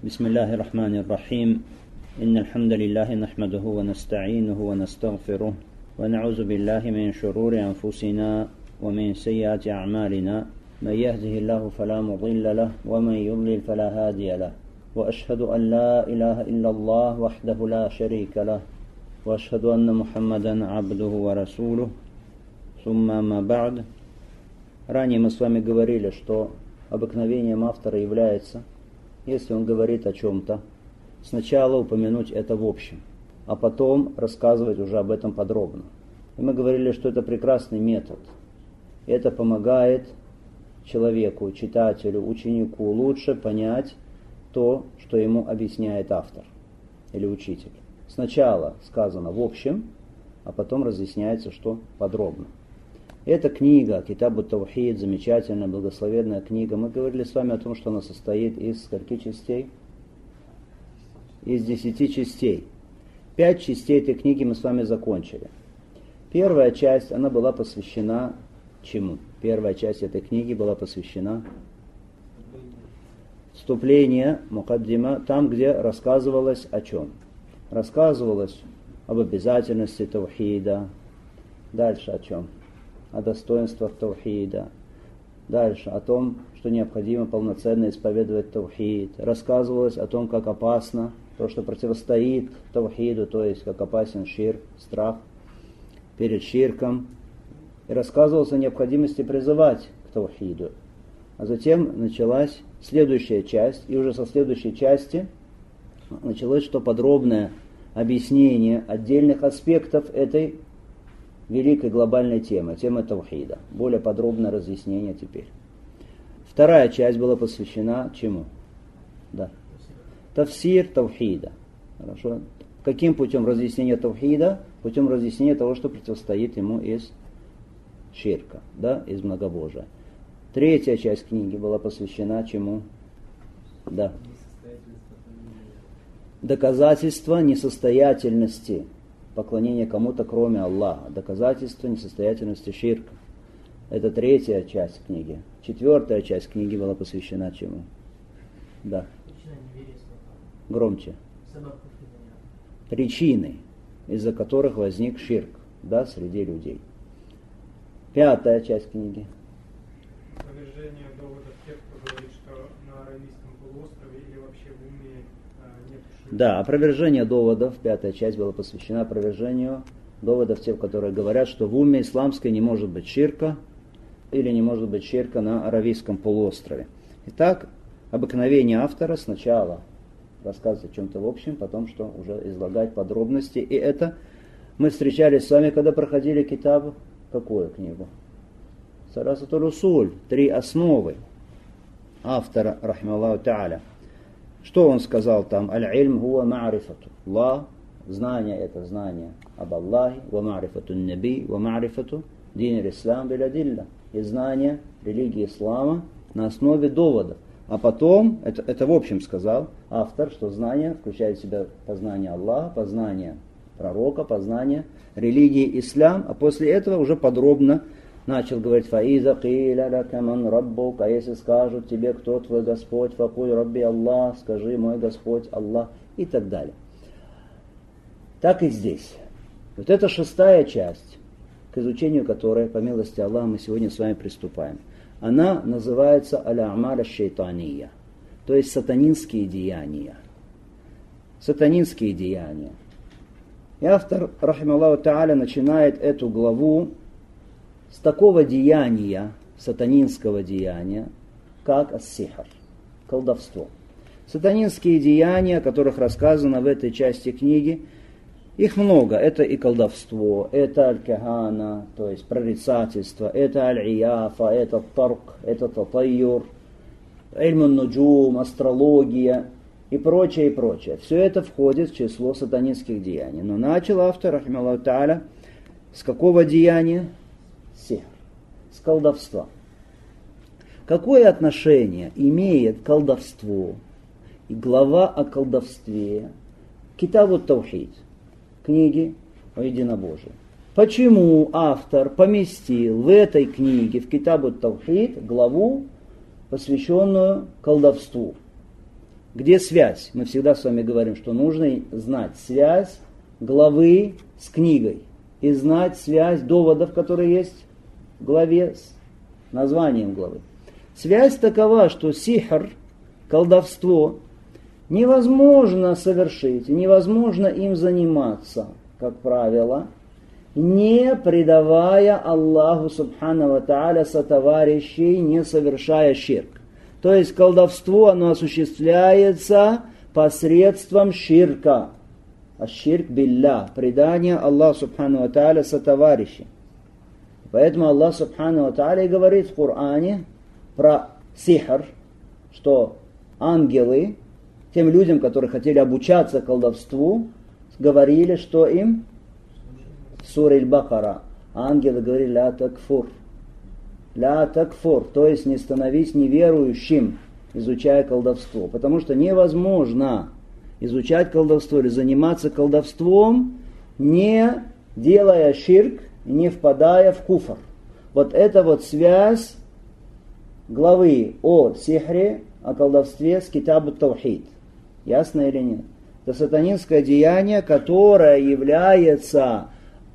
بسم الله الرحمن الرحيم إن الحمد لله نحمده ونستعينه ونستغفره ونعوذ بالله من شرور أنفسنا ومن سيئات أعمالنا من يهده الله فلا مضل له ومن يضلل فلا هادي له وأشهد أن لا إله إلا الله وحده لا شريك له وأشهد أن محمدا عبده ورسوله ثم ما بعد. Ранее мы с вами говорили, что обыкновением автора является, если он говорит о чем-то, сначала упомянуть это в общем, а потом рассказывать уже об этом подробно. И мы говорили, что это прекрасный метод. И это помогает человеку, читателю, ученику лучше понять то, что ему объясняет автор или учитель. Сначала сказано в общем, а потом разъясняется, что подробно. Эта книга, Китаб ат-Таухид, замечательная, благословенная книга. Мы говорили с вами о том, что она состоит из скольких частей? Из 10 частей. 5 частей этой книги мы с вами закончили. Первая часть, она была посвящена чему? Первая часть этой книги была посвящена вступлению, мукаддима, там, где рассказывалось о чем? Рассказывалось об обязательности таухида. Дальше о чем? О достоинствах таухида. Дальше о том, что необходимо полноценно исповедовать таухид. Рассказывалось о том, как опасно то, что противостоит таухиду, то есть как опасен ширк, страх перед ширком. И рассказывалось о необходимости призывать к таухиду. А затем началась следующая часть, и уже со следующей части началось что подробное объяснение отдельных аспектов этой великой глобальной темы таухида. Более подробное разъяснение теперь. Вторая часть была посвящена чему? Да. Тафсир таухида. Хорошо. Каким путем разъяснения таухида? Путем разъяснения того, что противостоит ему из ширка, да, из многобожия. Третья часть книги была посвящена чему? Да. Доказательство несостоятельности поклонение кому-то, кроме Аллаха. Доказательство несостоятельности ширка. Это третья часть книги. Четвертая часть книги была посвящена чему? Да. Громче. Причины, из-за которых возник ширк, да, среди людей. Пятая часть книги. Опровержение доводов тех, кто говорит, что на Аравийском полуострове или вообще в уме нет ширка. Да, опровержение доводов, пятая часть была посвящена опровержению доводов тех, которые говорят, что в уме исламской не может быть ширка или не может быть ширка на Аравийском полуострове. Итак, обыкновение автора сначала рассказывать о чем-то в общем, потом что уже излагать подробности. И это мы встречались с вами, когда проходили китаб, какую книгу? Саласатуль усуль, 3 основы автора, рахималлаху та'аля. Что он сказал там? Аль-ильм хуа ма'рифату. Аллах, знание это знание об Аллахе, ва ма'рифату наби, ва ма'рифату дин ислам биладилля. И знание религии ислама на основе доводов. А потом, это в общем сказал автор, что знание включает в себя познание Аллаха, познание пророка, познание религии ислам, а после этого уже подробно начал говорить: «Фаиза киля лака ман раббук», а если скажут тебе, кто твой Господь, факуль рабби Аллах, скажи мой Господь Аллах, и так далее. Так и здесь. Вот это 6-я часть, к изучению которой, по милости Аллаха, мы сегодня с вами приступаем. Она называется аль-а'маль аш-шайтания, то есть сатанинские деяния. Сатанинские деяния. И автор, рахималлаху та'аля, начинает эту главу с такого деяния, сатанинского деяния, как ас-сихр, колдовство. Сатанинские деяния, о которых рассказано в этой части книги, их много. Это и колдовство, это аль-кахана, то есть прорицательство, это аль-ияфа, это тарк, это татайюр, ильмун нуджум, астрология и прочее, и прочее. Все это входит в число сатанинских деяний. Но начал автор, рахималлаху та'аля, с какого деяния? Сихр, с колдовства. Какое отношение имеет колдовство и глава о колдовстве к Китабу ат-Таухид, книги о единобожии? Почему автор поместил в этой книге, в Китабу ат-Таухид, главу, посвященную колдовству? Где связь? Мы всегда с вами говорим, что нужно знать связь главы с книгой и знать связь доводов, которые есть в главе с названием главы. Связь такова, что сихр, колдовство, невозможно совершить, невозможно им заниматься, как правило, не предавая Аллаху Субхану ва Тааля сотоварищей, не совершая ширк. То есть колдовство, оно осуществляется посредством ширка. А ширк билля, предание Аллаху Субхану ва Тааля сотоварищей. Поэтому Аллах Субхану ва Тааля говорит в Коране про сихр, что ангелы, тем людям, которые хотели обучаться колдовству, говорили, что им в суре Аль-Бакара ангелы говорили ля такфур. Ля такфур, то есть не становись неверующим, изучая колдовство. Потому что невозможно изучать колдовство или заниматься колдовством, не делая ширк, не впадая в куфр. Вот это вот связь главы о сихре, о колдовстве с Китабу Таухид. Ясно или нет? Это сатанинское деяние, которое является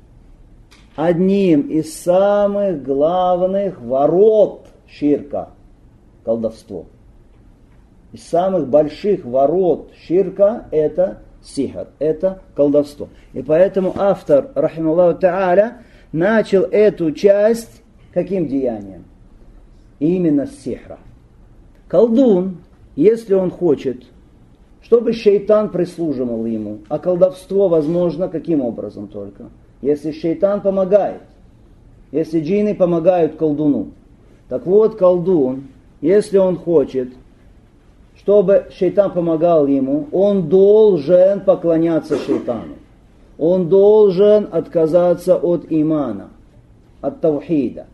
одним из самых главных ворот ширка, колдовство. Из самых больших ворот ширка это сихр, это колдовство. И поэтому автор, рахималлаху та'аля, начал эту часть каким деянием? Именно с сихра. Колдун, если он хочет, чтобы шейтан прислуживал ему, а колдовство возможно каким образом только? Если шейтан помогает, если джинны помогают колдуну. Так вот, колдун, если он хочет, чтобы шейтан помогал ему, он должен поклоняться шейтану. Он должен отказаться от имана, от таухида.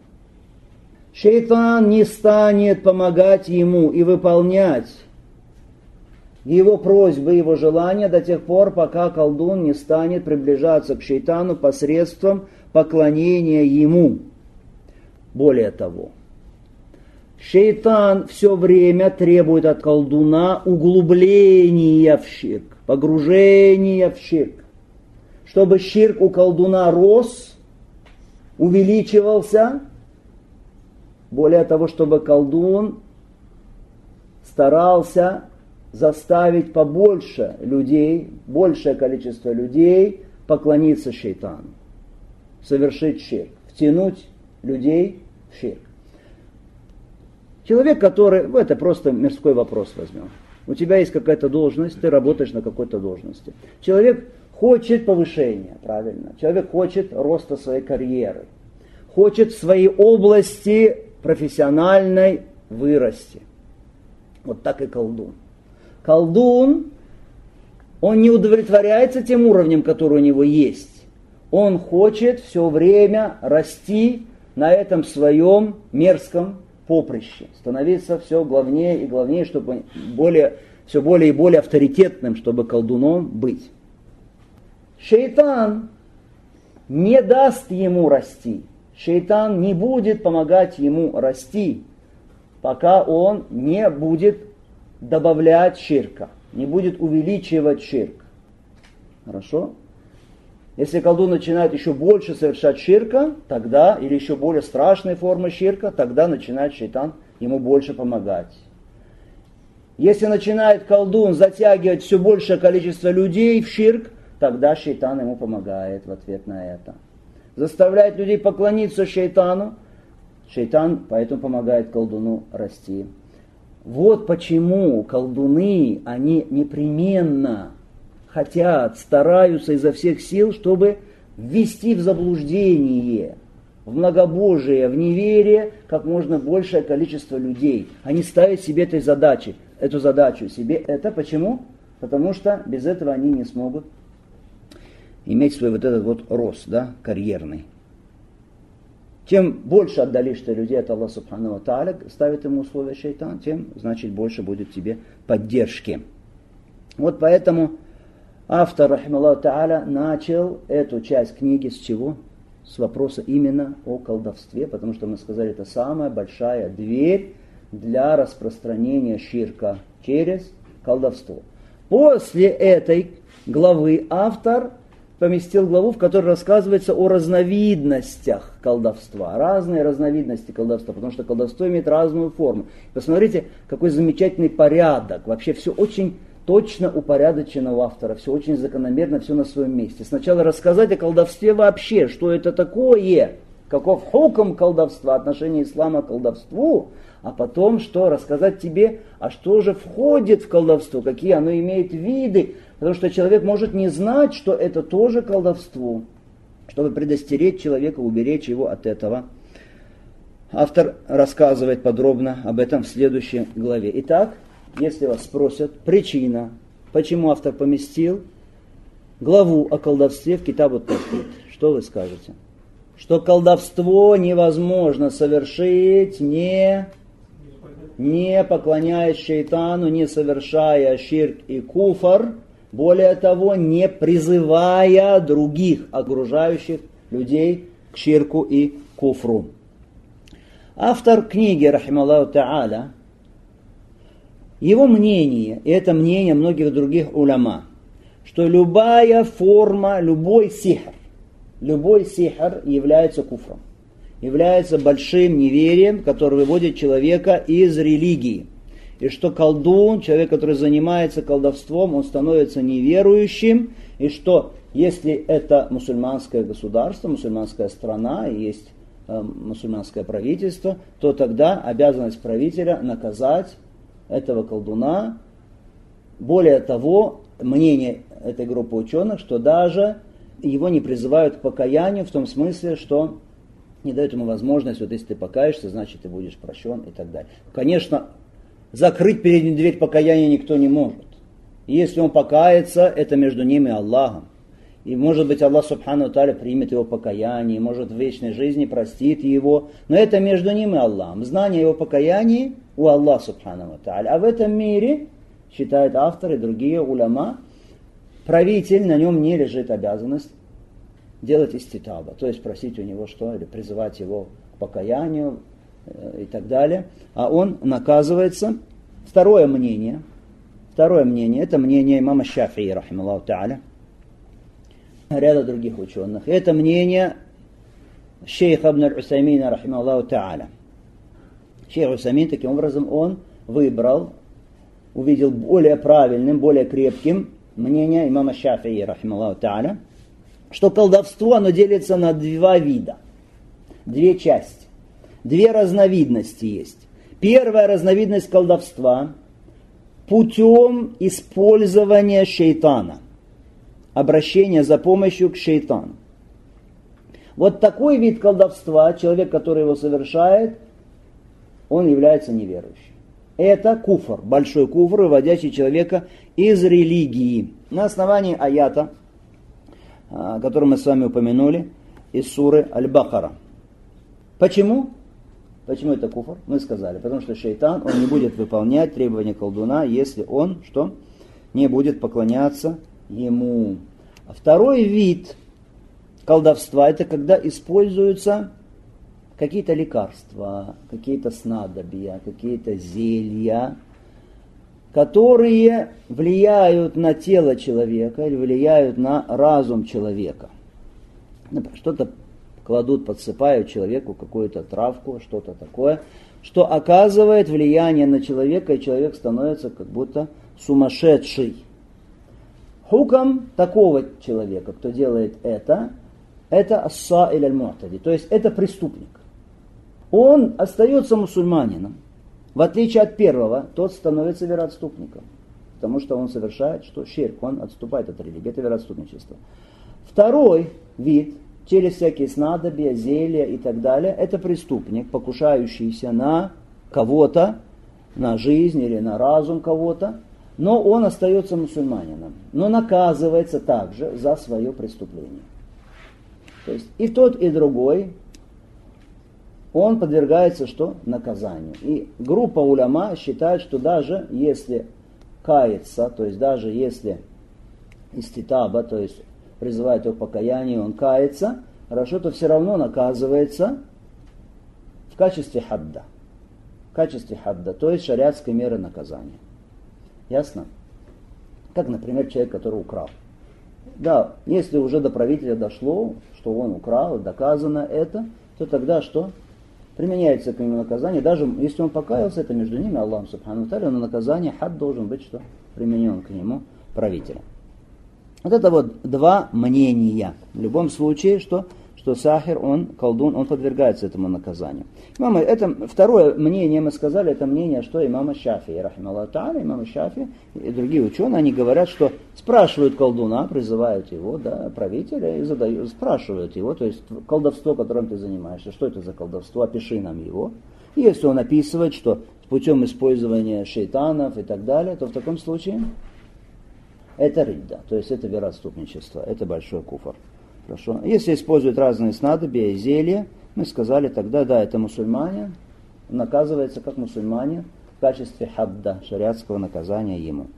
Шейтан не станет помогать ему и выполнять его просьбы, его желания до тех пор, пока колдун не станет приближаться к шейтану посредством поклонения ему. Более того, шейтан все время требует от колдуна углубления в ширк, погружения в ширк. Чтобы ширк у колдуна рос, увеличивался, более того, чтобы колдун старался заставить побольше людей, большее количество людей поклониться шейтану, совершить ширк, втянуть людей в ширк. Человек, который, это просто мирской вопрос возьмем. У тебя есть какая-то должность, ты работаешь на какой-то должности. Человек хочет повышения, правильно. Человек хочет роста своей карьеры, хочет в своей области профессиональной вырасти. Вот так и колдун. Колдун, он не удовлетворяется тем уровнем, который у него есть. Он хочет все время расти на этом своем мерзком поприще, становиться все главнее и главнее, чтобы все более и более авторитетным, чтобы колдуном быть. Шейтан не даст ему расти. Шейтан не будет помогать ему расти, пока он не будет добавлять ширка, не будет увеличивать ширк. Хорошо? Если колдун начинает еще больше совершать ширка, тогда, или еще более страшные формы ширка, тогда начинает шейтан ему больше помогать. Если начинает колдун затягивать все большее количество людей в ширк, тогда шейтан ему помогает в ответ на это. Заставляет людей поклониться шейтану, шейтан поэтому помогает колдуну расти. Вот почему колдуны, они непременно хотят, стараются изо всех сил, чтобы ввести в заблуждение, в многобожие, в неверие как можно большее количество людей. Они ставят себе эту задачу себе. Это почему? Потому что без этого они не смогут иметь свой вот этот вот рост, да, карьерный. Чем больше отдалишь ты людей от Аллаха Субхану ва Тааля, ставит ему условия шейтан, тем, значит, больше будет тебе поддержки. Вот поэтому автор, рахималлаху тааля, начал эту часть книги с чего? С вопроса именно о колдовстве, потому что мы сказали, это самая большая дверь для распространения ширка через колдовство. После этой главы автор поместил главу, в которой рассказывается о разновидностях колдовства. Разные разновидности колдовства, потому что колдовство имеет разную форму. Посмотрите, какой замечательный порядок. Вообще все очень точно упорядочено у автора, все очень закономерно, все на своем месте. Сначала рассказать о колдовстве вообще, что это такое, каков хукм колдовства, отношение ислама к колдовству, а потом что, рассказать тебе, а что же входит в колдовство, какие оно имеет виды, потому что человек может не знать, что это тоже колдовство, чтобы предостеречь человека, уберечь его от этого. Автор рассказывает подробно об этом в следующей главе. Итак, если вас спросят, причина, почему автор поместил главу о колдовстве в Китаб ат-Тавхид, что вы скажете? Что колдовство невозможно совершить, не поклоняясь шейтану, не совершая ширк и куфр, более того, не призывая других окружающих людей к ширку и куфру. Автор книги, рахималлаху та'аля, его мнение, и это мнение многих других уляма, что любая форма, любой сихр является куфром, является большим неверием, которое выводит человека из религии. И что колдун, человек, который занимается колдовством, он становится неверующим, и что если это мусульманское государство, мусульманская страна, и есть мусульманское правительство, то тогда обязанность правителя наказать этого колдуна. Более того, мнение этой группы ученых, что даже его не призывают к покаянию в том смысле, что не дают ему возможность, вот если ты покаешься, значит ты будешь прощен и так далее. Конечно, закрыть перед ним дверь покаяния никто не может. И если он покается, это между ним и Аллахом. И может быть Аллах Субхану Тааля примет его покаяние, может в вечной жизни простит его. Но это между ним и Аллахом. Знание его покаяния у Аллаха Субхану Тааля. А в этом мире, считают авторы и другие уляма, правитель, на нем не лежит обязанность делать иститаба, то есть просить у него что, или призывать его к покаянию и так далее. А он наказывается. Второе мнение, это мнение имама Шафии, рахималлаху та'аля, ряда других ученых. Это мнение шейха ибн аль-Усаймина, рахималлаху та'аля. Шейх Усаймин, таким образом, он выбрал, увидел более правильным, более крепким мнение имама Шафии, рахималлаху та'аля, что колдовство, оно делится на два вида, две части, две разновидности есть. Первая разновидность колдовства путем использования шейтана, обращения за помощью к шейтану. Вот такой вид колдовства, человек, который его совершает, он является неверующим. Это куфр, большой куфр, выводящий человека из религии. На основании аята, который мы с вами упомянули, из суры Аль-Бакара. Почему? Почему это куфр? Мы сказали, потому что шейтан, он не будет выполнять требования колдуна, если он, что? Не будет поклоняться ему. А второй вид колдовства, это когда используются какие-то лекарства, какие-то снадобья, какие-то зелья, которые влияют на тело человека или влияют на разум человека. Что-то кладут, подсыпают человеку какую-то травку, что-то такое, что оказывает влияние на человека, и человек становится как будто сумасшедший. Хукам такого человека, кто делает это ас-саиль аль-му'тади, то есть это преступник. Он остается мусульманином. В отличие от первого, тот становится вероотступником, потому что он совершает что? Ширк, он отступает от религии, это вероотступничество. Второй вид, через всякие снадобья, зелья и так далее, это преступник, покушающийся на кого-то, на жизнь или на разум кого-то, но он остается мусульманином, но наказывается также за свое преступление. То есть и тот, и другой, он подвергается что? Наказанию. И группа уляма считает, что даже если кается, то есть даже если иститаба, то есть призывает его к покаянию, он кается, хорошо, то все равно наказывается в качестве хадда. В качестве хадда, то есть шариатской меры наказания. Ясно? Как, например, человек, который украл. Да, если уже до правителя дошло, что он украл, доказано это, то тогда что? Применяется к нему наказание. Даже если он покаялся, это между ними, Аллахом Субхану ва Тааля, но наказание, хад должен быть что? Применен к нему правителем. Вот это вот два мнения. В любом случае, что сахир, он, колдун, он подвергается этому наказанию. Это второе мнение, мы сказали, это мнение, что имама Шафии, рахималлаху тааля, имама Шафии и другие ученые, они говорят, что спрашивают колдуна, призывают его, да, правителя, и спрашивают его, то есть колдовство, которым ты занимаешься, что это за колдовство, опиши нам его. И если он описывает, что путем использования шейтанов и так далее, то в таком случае это ридда, то есть это вероотступничество, это большой куфр. Хорошо. Если используют разные снадобья и зелья, мы сказали тогда, да, это мусульмане, наказывается как мусульмане в качестве хадда, шариатского наказания ему.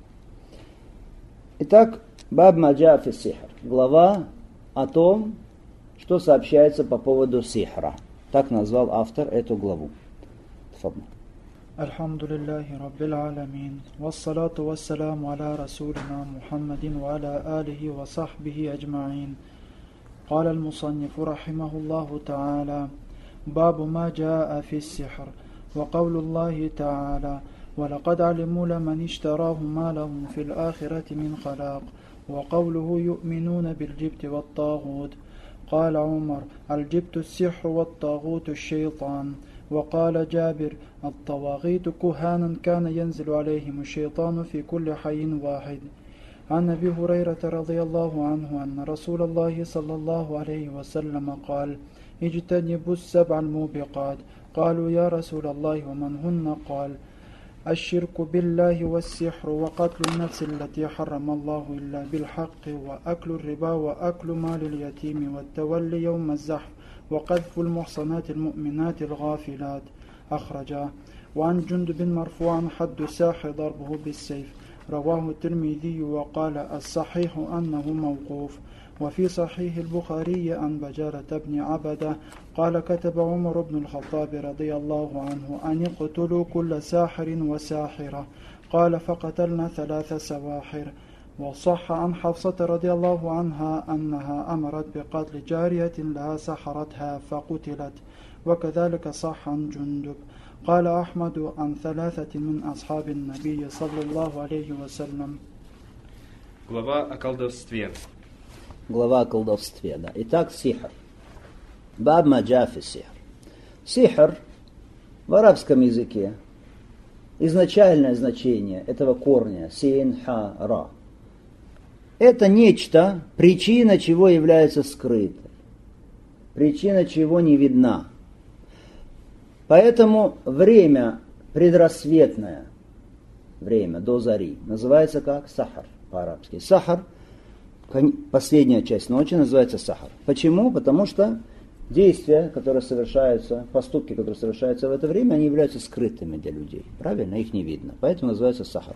Итак, баб маджа фи сихр, глава о том, что сообщается по поводу сихра. Так назвал автор эту главу. Тфадл. Альхамдулиллахи Раббил Аламин. Вассалату вассаламу аля расулина Мухаммадин ва аля алихи ва сахбихи аджмаин. قال المصنف رحمه الله تعالى: باب ما جاء في السحر. وقول الله تعالى: ولقد علموا لمن اشتراه ما له في الآخرة من خلاق. وقوله: يؤمنون بالجبت والطاغوت. قال عمر: الجبت السحر والطاغوت الشيطان. وقال جابر: الطواغيت كهانا كان ينزل عليهم الشيطان في كل حي واحد. عن أبي هريرة رضي الله عنه أن رسول الله صلى الله عليه وسلم قال: اجتنبوا السبع الموبقات. قالوا: يا رسول الله ومن هن؟ قال: الشرك بالله والسحر وقتل النفس التي حرم الله إلا بالحق وأكل الربا وأكل مال اليتيم والتولي يوم الزحف وقذف المحصنات المؤمنات الغافلات. أخرجاه. وعن جندب مرفوعا: حد الساحر ضربه بالسيف. رواه الترمذي وقال: الصحيح أنه موقوف. وفي صحيح البخاري عن بجالة بن عبدة قال: كتب عمر بن الخطاب رضي الله عنه أن يقتلوا كل ساحر وساحرة. قال: فقتلنا 3 سواحر. وصح عن حفصة رضي الله عنها أنها أمرت بقتل جارية لها سحرتها فقتلت. وكذلك صح عن جندب. قال أحمد عن 3 من أصحاب النبي صلى الله عليه وسلم. Глава о колдовстве. Глава о колдовстве, да. Итак, сихр. Баб маджа фи сихр. Сихр в арабском языке, изначальное значение этого корня, син, ха, ра, это нечто, причина чего является скрытой, причина чего не видна. Поэтому время предрассветное, время до зари, называется как сахар по-арабски. Сахар, последняя часть ночи, называется сахар. Почему? Потому что действия, которые совершаются, поступки, которые совершаются в это время, они являются скрытыми для людей. Правильно? Их не видно. Поэтому называется сахар.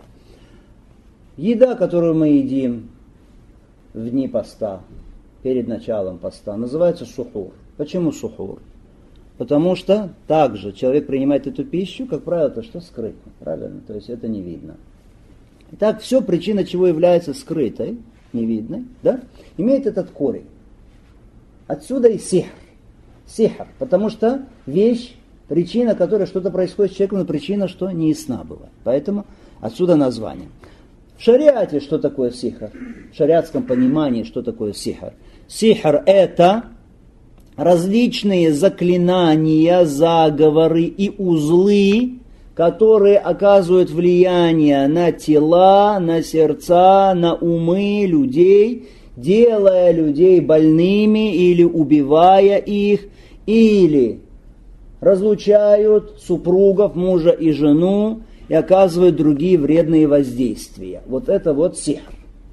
Еда, которую мы едим в дни поста, перед началом поста, называется сухур. Почему сухур? Потому что также человек принимает эту пищу, как правило, это что? Скрытно. Правильно? То есть это не видно. Итак, все, причина чего является скрытой, невидной, да, имеет этот корень. Отсюда и сихр. Сихр. Потому что вещь, причина, которой что-то происходит с человеком, но причина, что не ясна бывает. Поэтому отсюда название. В шариате что такое сихр? В шариатском понимании что такое сихр? Сихр это различные заклинания, заговоры и узлы, которые оказывают влияние на тела, на сердца, на умы людей, делая людей больными или убивая их, или разлучают супругов, мужа и жену, и оказывают другие вредные воздействия. Вот это вот сихр.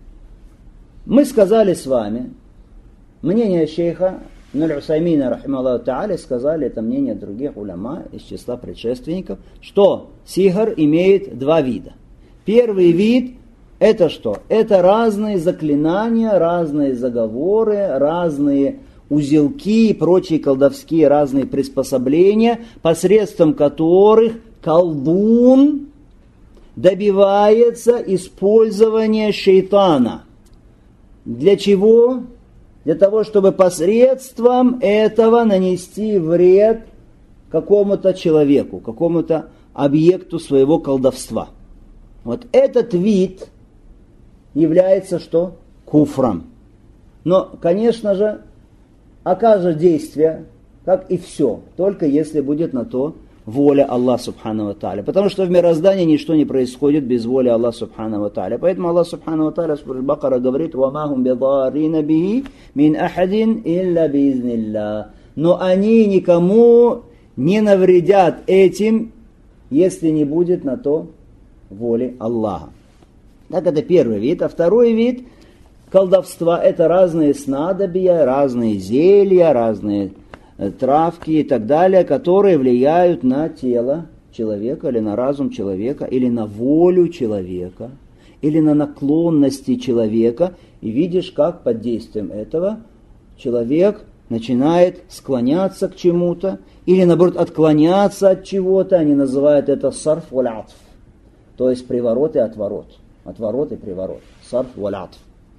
Мы сказали с вами, мнение шейха Ибн Усаймина, рахималлаху тааля, сказали, это мнение других уляма из числа предшественников, что сихр имеет 2 вида. Первый вид это что? Это разные заклинания, разные заговоры, разные узелки и прочие колдовские разные приспособления, посредством которых колдун добивается использования шейтана. Для чего? Для того, чтобы посредством этого нанести вред какому-то человеку, какому-то объекту своего колдовства. Вот этот вид является что? Куфром. Но, конечно же, окажет действие, как и все, только если будет на то воля Аллаха Субхану ва Тааля. Потому что в мироздании ничто не происходит без воли Аллаха Субхану ва Тааля. Поэтому Аллах Субхану ва Тааля в суре Бакара говорит: «Ва хум бидаррина бихи мин ахадин илля биизниллях». Но они никому не навредят этим, если не будет на то воли Аллаха. Так, это первый вид. А второй вид колдовства — это разные снадобья, разные зелья, разные травки и так далее, которые влияют на тело человека, или на разум человека, или на волю человека, или на наклонности человека. И видишь, как под действием этого человек начинает склоняться к чему-то, или наоборот отклоняться от чего-то. Они называют это сарф валь-атф, то есть приворот и отворот. Отворот и приворот. Сарф валь-атф.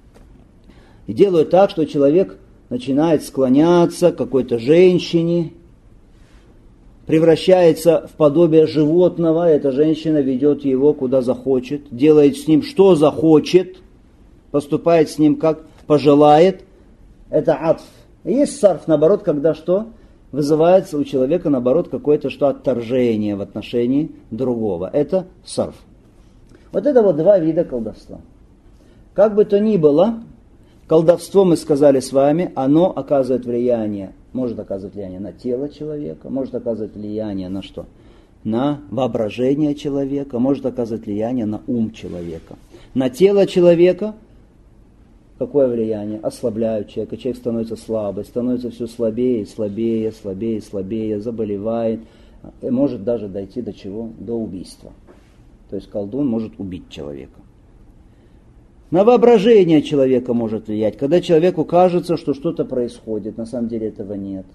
И делают так, что человек начинает склоняться к какой-то женщине, превращается в подобие животного, эта женщина ведет его куда захочет, делает с ним что захочет, поступает с ним как пожелает. Это атф. И есть сарф, наоборот, когда что? Вызывается у человека, наоборот, какое-то что отторжение в отношении другого. Это сарф. Вот это вот два вида колдовства. Как бы то ни было, колдовство, мы сказали с вами, оно оказывает влияние, может оказывать влияние на тело человека, может оказывать влияние на что? На воображение человека, может оказывать влияние на ум человека. На тело человека какое влияние? Ослабляют человека, человек становится слабый, становится все слабее, слабее, слабее, слабее, заболевает, и может даже дойти до чего? До убийства. То есть колдун может убить человека. На воображение человека может влиять, когда человеку кажется, что что-то происходит, на самом деле этого нет.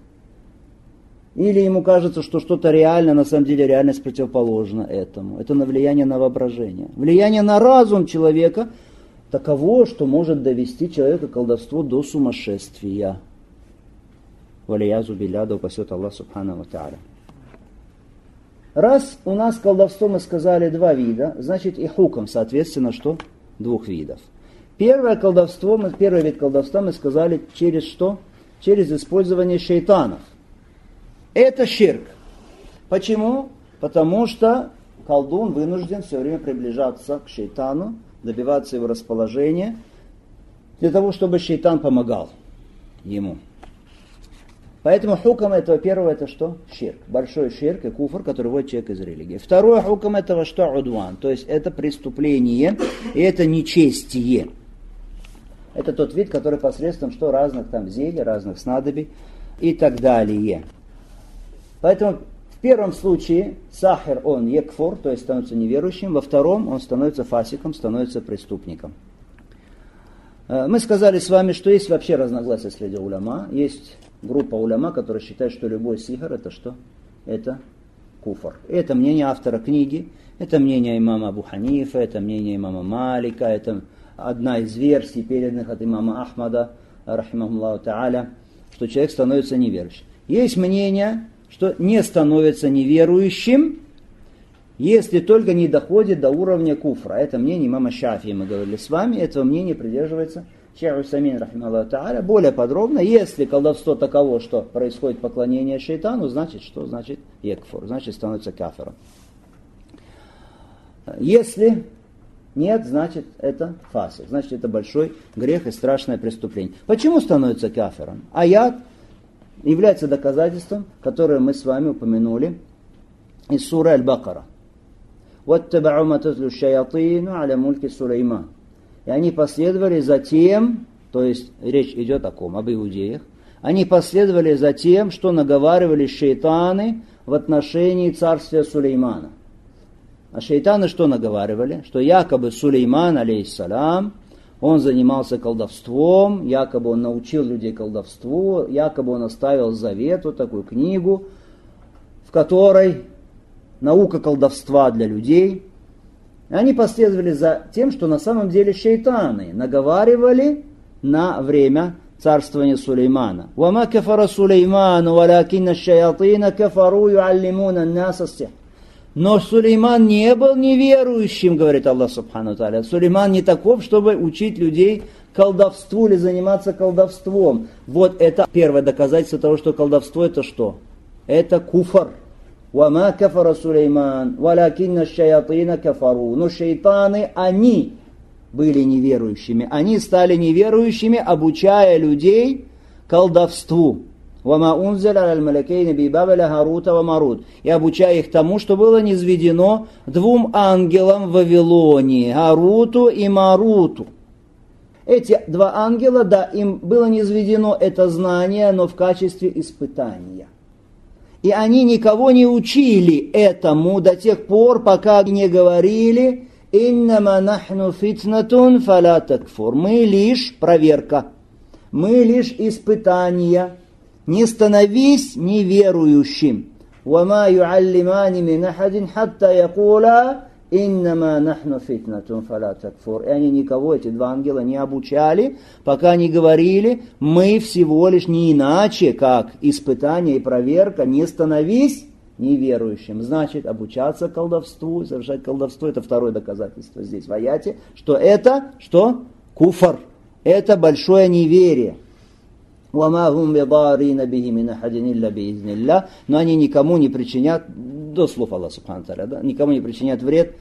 Или ему кажется, что что-то реально, на самом деле реальность противоположна этому. Это на влияние на воображение. Влияние на разум человека таково, что может довести человека колдовство до сумасшествия. Валиязу билля, да упасет Аллах Субхану ва Тааля. Раз у нас колдовство, мы сказали, два вида, значит и хукм, соответственно, что? Двух видов. Первый вид колдовства мы сказали через что? Через использование шейтанов. Это ширк. Почему? Потому что колдун вынужден все время приближаться к шейтану, добиваться его расположения, для того, чтобы шейтан помогал ему. Поэтому хукм этого первого это что? Ширк. Большой ширк и куфр, который вводит человека из религии. Второй хукм этого что? Удван. То есть это преступление и это нечестие. Это тот вид, который посредством что? Разных там зелий, разных снадобий и так далее. Поэтому в первом случае сахир он екфур, то есть становится неверующим. Во втором он становится фасиком, становится преступником. Мы сказали с вами, что есть вообще разногласия среди уляма. Есть группа уляма, которая считает, что любой сихр это что? Это куфр. Это мнение автора книги, это мнение имама Абу Ханифа, это мнение имама Малика, это одна из версий, переданных от имама Ахмада, рахимахуллаху та'аля, что человек становится неверующим. Есть мнение, что не становится неверующим, если только не доходит до уровня куфра. Это мнение имама Шафии, мы говорили с вами, этого мнения придерживается Шейх Усаймин, рахимахуллаху та'аля, более подробно. Если колдовство таково, что происходит поклонение шейтану, значит что? Значит екфур, значит становится кафиром. Если нет, значит это фасик, значит это большой грех и страшное преступление. Почему становится кафиром? Аят является доказательством, которое мы с вами упомянули из суры Аль-Бакара. وَاتَّبَعُوا مَا تَتْلُو الشَّيَاطِينُ عَلَى مُلْكِ سُلَيْمَانَ. И они последовали за тем, то есть речь идет о ком? Об иудеях. Они последовали за тем, что наговаривали шейтаны в отношении царствия Сулеймана. А шейтаны что наговаривали? Что якобы Сулейман, алейхиссалям, он занимался колдовством, якобы он научил людей колдовству, якобы он оставил завет, вот такую книгу, в которой наука колдовства для людей, Они последовали за тем, что на самом деле шейтаны наговаривали на время царствования Сулеймана. وَمَا كَفَرَ سُلَيْمَانُ وَلَكِنَّ الشَّيَاطِينَ كَفَرُوا يُعَلِّمُونَ النَّاسَ السِّحْرَ. Но Сулейман не был неверующим, говорит Аллах Субхану Тааля. Сулейман не таков, чтобы учить людей колдовству или заниматься колдовством. Вот это первое доказательство того, что колдовство это что? Это куфр. وَمَا كَفَرَ سُلَيْمَانُ وَلَكِنَّ الشَّيَاطِينَ كَفَرُوا. Но шейтаны, они были неверующими. Они стали неверующими, обучая людей колдовству. وَمَا أُنزِلَ عَلَى الْمَلَكَيْنِ بِبَابِلَ هَارُوتَ وَمَارُوتَ. И обучая их тому, что было низведено двум ангелам в Вавилонии, Гаруту и Маруту. Эти два ангела, да, им было низведено это знание, но в качестве испытания. И они никого не учили этому до тех пор, пока не говорили «Иннама нахну фитнатун фала такфур». Мы лишь проверка, мы лишь испытания. Не становись неверующим. وَمَا يُعَلِّمَانِ مِنْ أَحَدٍ حَتَّى يَقُولَا إِنَّمَا نَحْنُ فِتْنَةٌ فَلَا تَكْفُرْ. И они никого, эти два ангела, не обучали, пока не говорили, мы всего лишь не иначе, как испытание и проверка, не становись неверующим. Значит, обучаться колдовству, совершать колдовство, это второе доказательство здесь в аяте, что это, что? Куфр. Это большое неверие. وَمَا هُمْ بِضَارِينَ بِهِ مِنْ أَحَدٍ إِلَّا بِإِذْنِ اللَّهِ. Но они никому не причинят, до слов Аллаха Субхану Тааля, да, никому не причинят вред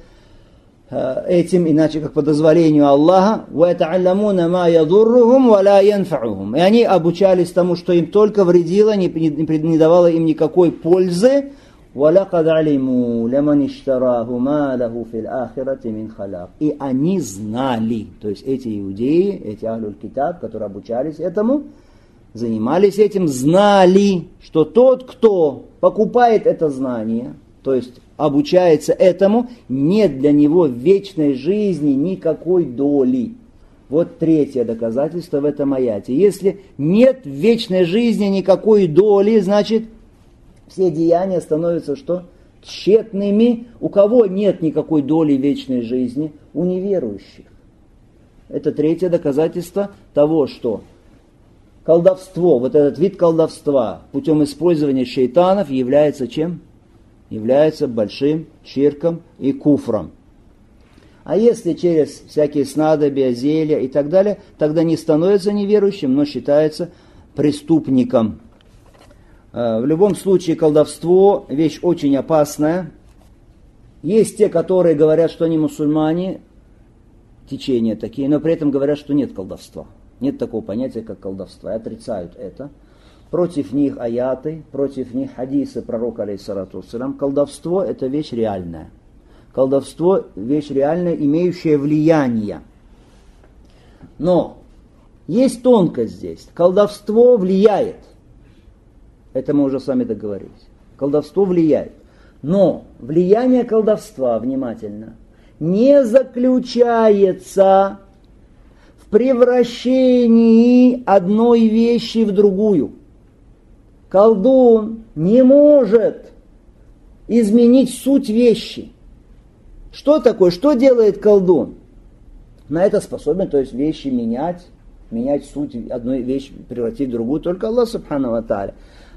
этим, иначе как по дозволению Аллаха. وَيَتَعَلَّمُونَ مَا يَضُرُّهُمْ وَلَا يَنْفَعُهُمْ. И они обучались тому, что им только вредило, не давало им никакой пользы. وَلَقَدْ عَلِمُوا لَمَنِ اشْتَرَاهُ مَا لَهُ فِي الْآخِرَةِ مِنْ خَلَاقٍ. И они знали, то есть эти иудеи, эти Ахлюль Китаб, которые обучались этому, занимались этим, знали, что тот, кто покупает это знание, то есть обучается этому, нет для него в вечной жизни никакой доли. Вот третье доказательство в этом аяте. Если нет в вечной жизни никакой доли, значит, все деяния становятся что? Тщетными. У кого нет никакой доли в вечной жизни? У неверующих. Это третье доказательство того, что колдовство, вот этот вид колдовства путем использования шейтанов является чем? Является большим ширком и куфром. А если через всякие снадобья, зелья и так далее, тогда не становится неверующим, но считается преступником. В любом случае колдовство вещь очень опасная. Есть те, которые говорят, что они мусульмане, течения такие, но при этом говорят, что нет колдовства. Нет такого понятия, как колдовство, и отрицают это. Против них аяты, против них хадисы пророка, алейхиссалату вассалям. Колдовство – это вещь реальная. Колдовство – вещь реальная, имеющая влияние. Но есть тонкость здесь. Колдовство влияет. Это мы уже с вами договорились. Колдовство влияет. Но влияние колдовства, внимательно, не заключается в превращении одной вещи в другую. Колдун не может изменить суть вещи. Что такое? Что делает колдун? На это способен, то есть вещи менять суть одной вещи, превратить в другую, только Аллах Субхану ва Тааля.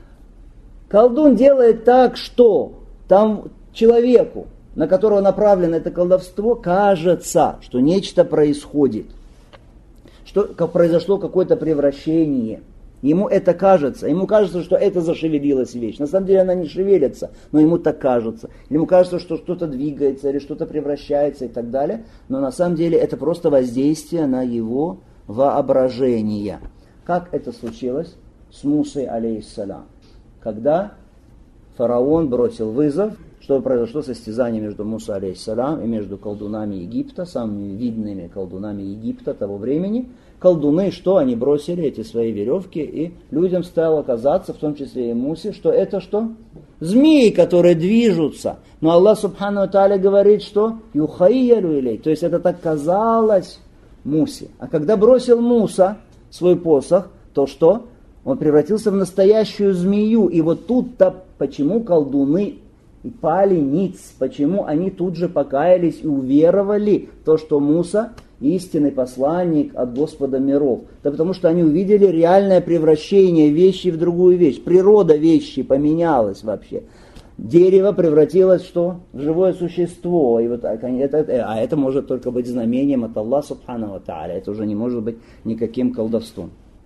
Колдун делает так, что там человеку, на которого направлено это колдовство, кажется, что нечто происходит, что произошло какое-то превращение. Ему это кажется, ему кажется, что это зашевелилась вещь. На самом деле она не шевелится, но ему так кажется. Ему кажется, что что-то двигается или что-то превращается и так далее. Но на самом деле это просто воздействие на его воображение. Как это случилось с Мусой, алейхиссалям? Когда фараон бросил вызов, что произошло состязание между Мусой, алейхиссалям, и между колдунами Египта, самыми видными колдунами Египта того времени. Колдуны, что они бросили эти свои веревки, и людям стало казаться, в том числе и Мусе, что это что? Змеи, которые движутся. Но Аллах Субхану ва Тааля говорит, что юхайялю илей, то есть это так казалось Мусе. А когда бросил Муса свой посох, то что? Он превратился в настоящую змею. И вот тут-то почему колдуны и пали ниц. Почему они тут же покаялись и уверовали в то, что Муса истинный посланник от Господа миров? Да потому что они увидели реальное превращение вещи в другую вещь. Природа вещи поменялась вообще. Дерево превратилось что? В живое существо. И вот это может только быть знамением от Аллаха Субхану ва Тааля. Это уже не может быть никаким колдовством.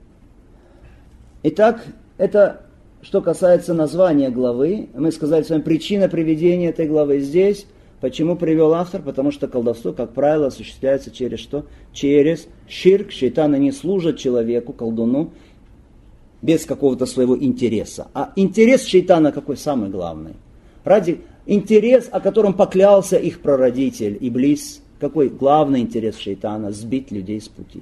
Итак, это что касается названия главы. Мы сказали с вами причина приведения этой главы здесь. Почему привел автор? Потому что колдовство, как правило, осуществляется через что? Через ширк. Шайтаны не служат человеку, колдуну, без какого-то своего интереса. А интерес шайтана какой самый главный? Ради интерес, о котором поклялся их прародитель Иблис. Какой главный интерес шайтана? Сбить людей с пути.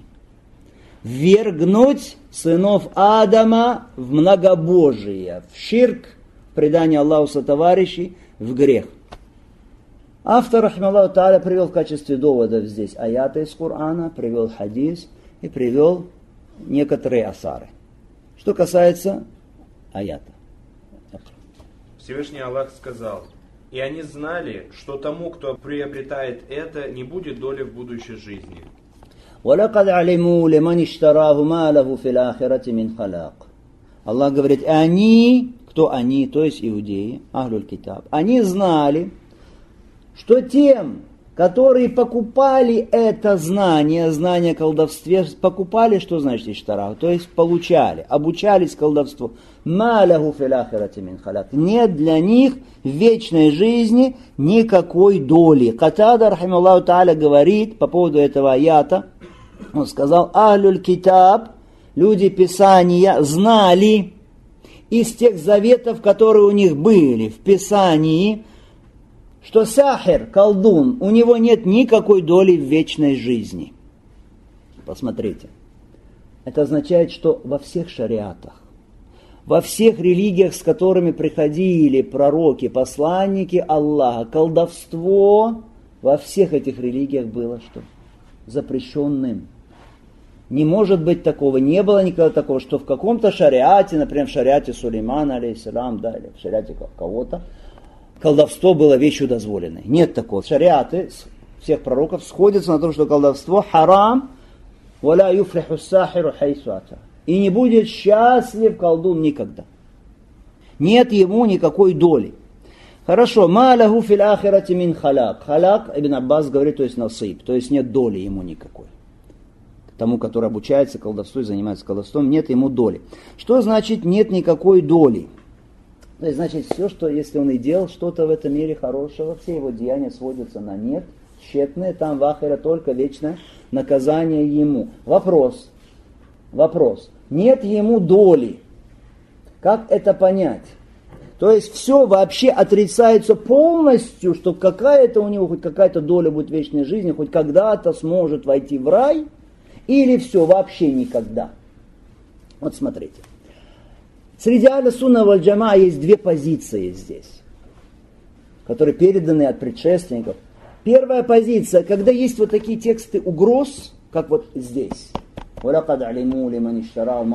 Ввергнуть сынов Адама в многобожие, в ширк, в предание Аллаху сотоварищей, в грех. Автор, рахималлаху тааля, привел в качестве доводов здесь аяты из Корана, привел хадис и привел некоторые асары. Что касается аята. Всевышний Аллах сказал: «И они знали, что тому, кто приобретает это, не будет доли в будущей жизни». وَلَقَدْ عَلِمُوا لِمَنِ اشْتَرَاهُ مَا لَهُ فِي الْآخِرَةِ مِنْ خَلَاقٍ. Аллах говорит, они, кто они, то есть иудеи, Ахлюль Китаб, они знали, что тем, которые покупали это знание о колдовстве, покупали, что значит иштарах, то есть получали, обучались колдовству. «Ма лаху фил ахирати мин халяк». Нет для них в вечной жизни никакой доли. Катада, рахималлаху тааля, говорит по поводу этого аята, он сказал, Ахлюль Китаб, люди Писания, знали из тех заветов, которые у них были в Писании, что сахир, колдун, у него нет никакой доли в вечной жизни. Посмотрите. Это означает, что во всех шариатах, во всех религиях, с которыми приходили пророки, посланники Аллаха, колдовство во всех этих религиях было что? Запрещенным. Не может быть такого, не было никогда такого, что в каком-то шариате, например, в шариате Сулеймана, алейхиссалям, да, или в шариате кого-то, колдовство было вещью дозволенной. Нет такого. Шариаты всех пророков сходятся на том, что колдовство харам, валя юфлиху сахиру хайсу ата. И не будет счастлив колдун никогда. Нет ему никакой доли. Хорошо. Ма лаху фил ахирати мин халяк. Халяк, Ибн Аббас говорит, то есть насиб, то есть нет доли ему никакой. Тому, который обучается колдовству и занимается колдовством, нет ему доли. Что значит нет никакой доли? То есть, значит, все, что, если он и делал что-то в этом мире хорошего, все его деяния сводятся на нет, тщетные, там в ахире только вечное наказание ему. Вопрос. Нет ему доли. Как это понять? То есть, все вообще отрицается полностью, что какая-то у него, хоть какая-то доля будет в вечной жизни, хоть когда-то сможет войти в рай, или все вообще никогда. Вот смотрите. Среди Ахлю-Сунна валь Джамаа есть две позиции здесь, которые переданы от предшественников. Первая позиция, когда есть вот такие тексты угроз, как вот здесь. Они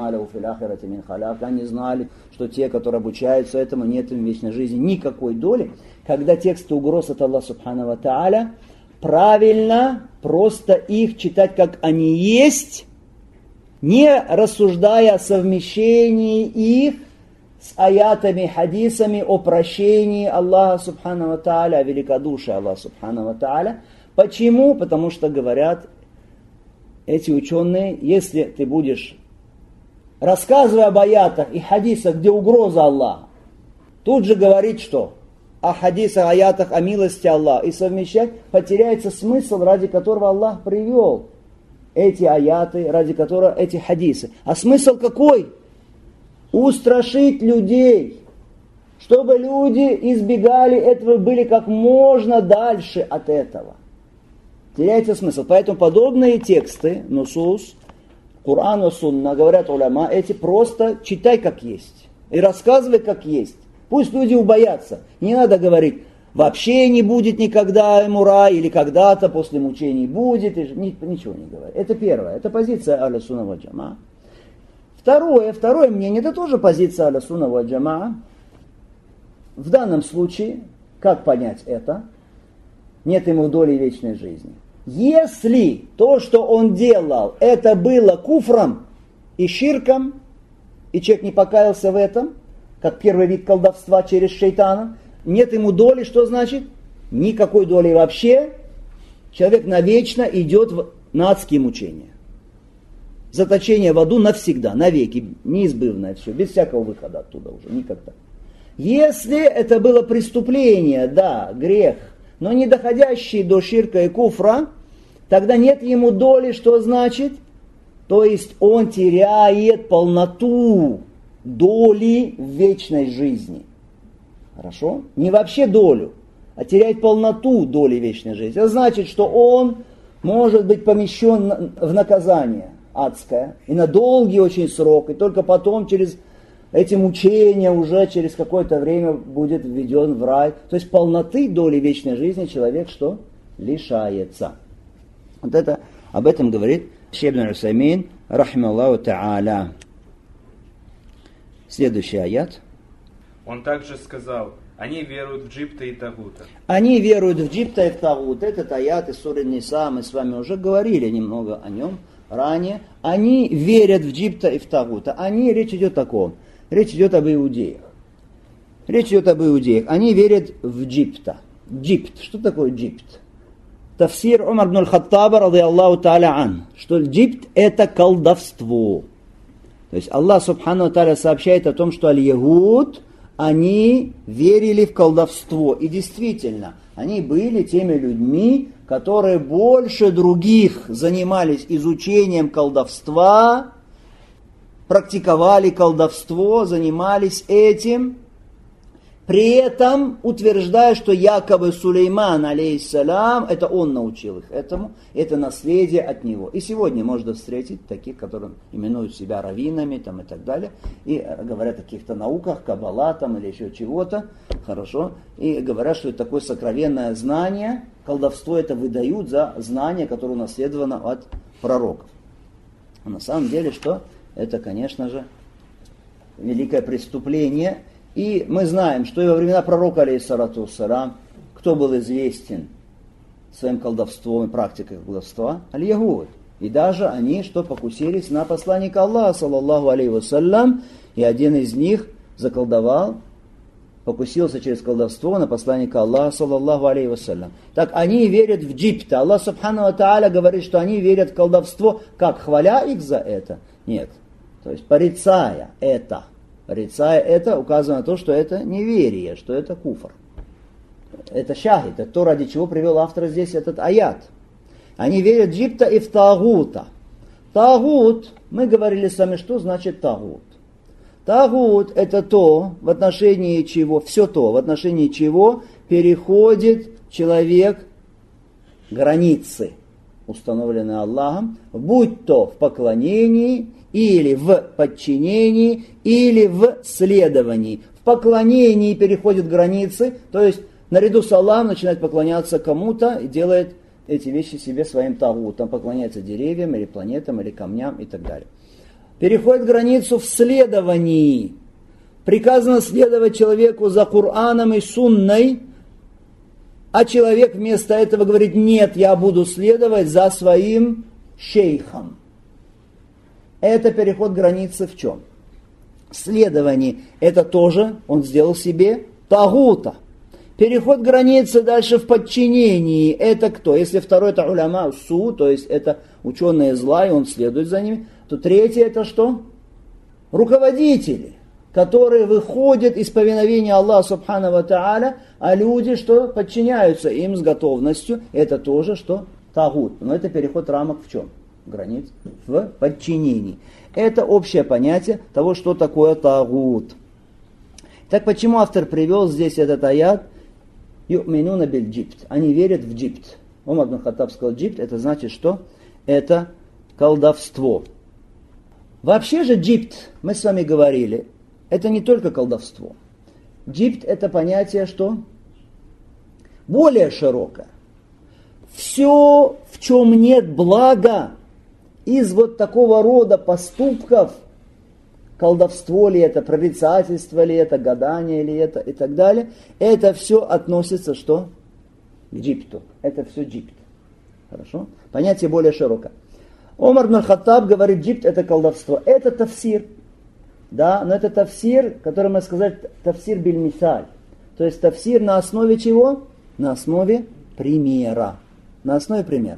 знали, что те, которые обучаются этому, нет им в вечной жизни никакой доли. Когда тексты угроз от Аллаха Субхану ва Тааля, правильно просто их читать, как они есть, не рассуждая о совмещении их с аятами, хадисами о прощении Аллаха Субхану ва Тааля, о великодушии Аллаха Субхану ва Тааля. Почему? Потому что говорят эти ученые, если ты будешь, рассказывая об аятах и хадисах, где угроза Аллаха, тут же говорить, что о хадисах, аятах, о милости Аллаха, и совмещать, потеряется смысл, ради которого Аллах привел эти аяты, ради которого эти хадисы. А смысл какой? Устрашить людей, чтобы люди избегали этого, были как можно дальше от этого. Теряется смысл. Поэтому подобные тексты, нусус, Кур'ан и Сунна, говорят уляма, эти просто читай как есть. И рассказывай как есть. Пусть люди убоятся. Не надо говорить, вообще не будет никогда ему рай, или когда-то после мучений будет, ничего не говорит. Это первое, это позиция Ахлю-Сунна валь Джамаа. Второе мнение, это тоже позиция Ахлю-Сунна валь Джамаа. В данном случае Как понять это? Нет ему доли вечной жизни. Если то, что он делал, это было куфром и ширком, и человек не покаялся в этом, как первый вид колдовства через шейтана, нет ему доли, что значит? Никакой доли вообще. Человек навечно идет на адские мучения. Заточение в аду навсегда, навеки, неизбывное все, без всякого выхода оттуда уже, никогда. Если это было преступление, да, грех, но не доходящий до ширка и куфра, тогда нет ему доли, что значит? То есть он теряет полноту доли в вечной жизни. Хорошо? Не вообще долю, а теряет полноту доли вечной жизни. Это значит, что он может быть помещен в наказание адское, и на долгий очень срок, и только потом через эти мучения уже через какое-то время будет введен в рай. То есть полноты доли вечной жизни человек что? Лишается. Вот это, об этом говорит Шейх ибн Усаймин, рахималлаху та'аля. Следующий аят. Он также сказал: они веруют в джибта и тагута. Они веруют в джибта и в тагут. Этот аят из суры Ниса, мы с вами уже говорили немного о нем ранее. Они верят в джибта и в тагута. Они, речь идет о ком? Речь идет об иудеях. Речь идет об иудеях. Они верят в джибта. Джибт. Что такое джибт? Тафсир Умар ибн аль-Хаттаба, ради Аллаху та'аля ан, что джибт это колдовство. То есть Аллах субхану ва та'аля сообщает о том, что аль-ягуд, они верили в колдовство. И действительно, они были теми людьми, которые больше других занимались изучением колдовства, практиковали колдовство, занимались этим, при этом утверждая, что якобы Сулейман, алейхиссалям, это он научил их этому, это наследие от него. И сегодня можно встретить таких, которые именуют себя раввинами там, и так далее, и говорят о каких-то науках, каббала там, или еще чего-то, хорошо, и говорят, что это такое сокровенное знание, колдовство это выдают за знание, которое унаследовано от пророков. А на самом деле, что? Это, конечно же, великое преступление. И мы знаем, что и во времена пророка, алейхиссалату вассалям, кто был известен своим колдовством и практикой колдовства? Аль-Ягуд. И даже они, что покусились на посланника Аллаха, саллаллаху алейхи вассалям, и один из них заколдовал, покусился через колдовство на посланника Аллаха, саллаллаху алейхи вассалям. Так они верят в джибта. Аллах субхану ва тааля говорит, что они верят в колдовство, как хваля их за это? Нет. То есть порицая это. Порицая это, указывая на то, что это неверие, что это куфр. Это шахид, это то, ради чего привел автор здесь этот аят. Они верят в джибта и в тагута. Тагут, мы говорили с вами, что значит тагут. Тагут это то, в отношении чего, все то, в отношении чего переходит человек границы, установленные Аллахом, будь то в поклонении, или в подчинении, или в следовании. В поклонении переходят границы, то есть наряду с Аллахом начинает поклоняться кому-то и делает эти вещи себе своим тагутом, поклоняется деревьям, или планетам, или камням и так далее. Переходит границу в следовании. Приказано следовать человеку за Кораном и Сунной, а человек вместо этого говорит: нет, я буду следовать за своим шейхом. Это переход границы в чем? Следование. Это тоже он сделал себе тагута. Переход границы дальше в подчинении. Это кто? Если второй это уляма су, то есть это ученые зла, и он следует за ними, то третье это что? Руководители, которые выходят из повиновения Аллаха субхану ва тааля, а люди, что подчиняются им с готовностью, это тоже что? Тагут. Но это переход рамок в чем? Границ в подчинении. Это общее понятие того, что такое тагут. Так почему автор привел здесь этот аят? Ю'минуна биль джибт. Они верят в джибт. Умар ибн Хаттаб сказал, джибт это значит что? Это колдовство. Вообще же джибт, мы с вами говорили, это не только колдовство. Джибт это понятие что? Более широкое. Все, в чем нет блага, из вот такого рода поступков, колдовство ли это, прорицательство ли это, гадание ли это и так далее, это все относится что? К джипту. Это все джипт. Хорошо? Понятие более широкое. Омар ибн Хаттаб говорит, джипт это колдовство. Это тафсир. Да, но это тафсир, который мы сказали, тафсир биль-мисаль. То есть тафсир на основе чего? На основе примера. На основе примера.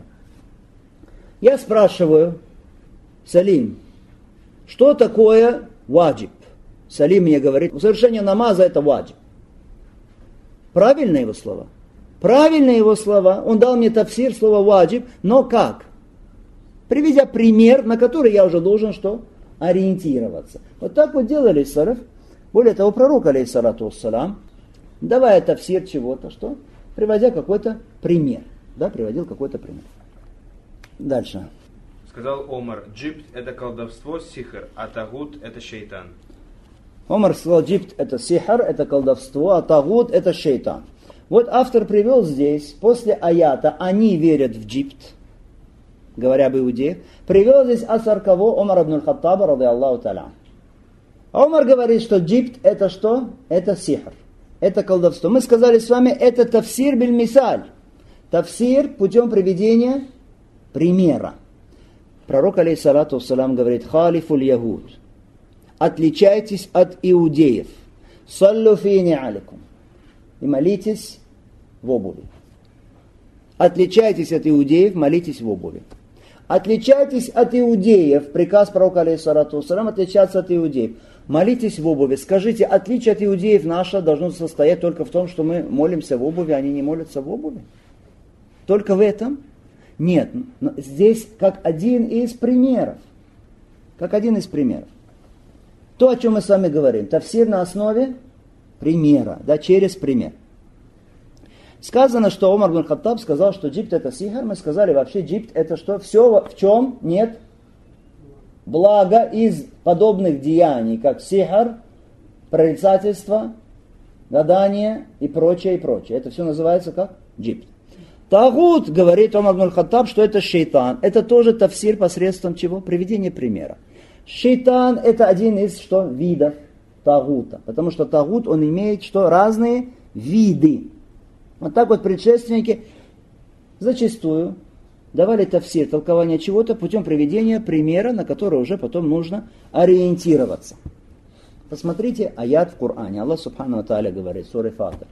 Я спрашиваю, Салим, что такое ваджиб? Салим мне говорит, совершение намаза это ваджиб. Правильно его слова? Правильно его слова. Он дал мне тафсир слова ваджиб, но как? Приведя пример, на который я уже должен что? Ориентироваться. Вот так вот делали салаф. Более того, пророк, алейхиссалату вассалам, давая тафсир чего-то, что? Приводя какой-то пример. Да, приводил какой-то пример. Дальше. Сказал Омар, джипт это колдовство, сихр, а тагут это шейтан. Омар сказал, джипт это сихр, это колдовство, а тагут это шейтан. Вот автор привел здесь, после аята, они верят в джипт, говоря об иудеях, привел здесь асар кого? Омар ибн Хаттаба, рады Аллаху та'аля. Омар говорит, что джипт это что? Это сихр, это колдовство. Мы сказали с вами, это тафсир биль-мисаль. Тафсир путем приведения примера. Пророк, алейхиссалату вассалам, говорит, халифуль ягуд. Отличайтесь от иудеев. Саллю фи ни'аликум. И молитесь в обуви. Отличайтесь от иудеев, молитесь в обуви. Отличайтесь от иудеев. Приказ пророка, алейхиссалату вассалам, отличаться от иудеев. Молитесь в обуви. Скажите, отличие от иудеев наше должно состоять только в том, что мы молимся в обуви, а они не молятся в обуви? Только в этом? Нет. Но здесь как один из примеров. Как один из примеров. То, о чем мы с вами говорим. Тафсир на основе примера. Да, через пример. Сказано, что Омар ибн Хаттаб сказал, что джипт это сихр. Мы сказали, вообще джипт это что? Все, в чем нет блага из подобных деяний, как сихр, прорицательство, гадание и прочее, и прочее. Это все называется как джипт. Тагут, говорит Омар ибн Хаттаб, что это шейтан. Это тоже тафсир посредством чего? Приведения примера. Шейтан это один из что? Видов тагута. Потому что тагут, он имеет что? Разные виды. Вот так вот предшественники зачастую давали тафсир, толкование чего-то путем приведения примера, на который уже потом нужно ориентироваться. Посмотрите аят в Коране. Аллах субхану ва тааля говорит, сура Фатир.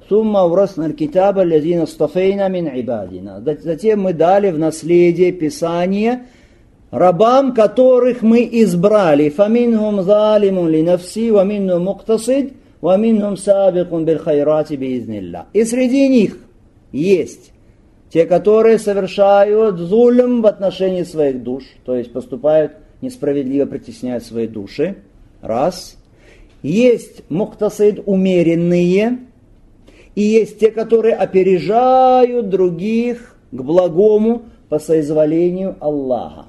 Затем мы дали в наследие Писание рабам, которых мы избрали. فَمِنْهُمْ ظَالِمٌ لِنَفْسِهِ وَمِنْهُمْ مُقْتَصِدٌ وَمِنْهُمْ سَابِقٌ بِالْخَيْرَاتِ بِإِذْنِ اللَّهِ. И среди них есть те, которые совершают зулм в отношении своих душ, то есть поступают несправедливо, притесняют свои души. Раз. Есть муктасид, умеренные. И есть те, которые опережают других к благому по соизволению Аллаха.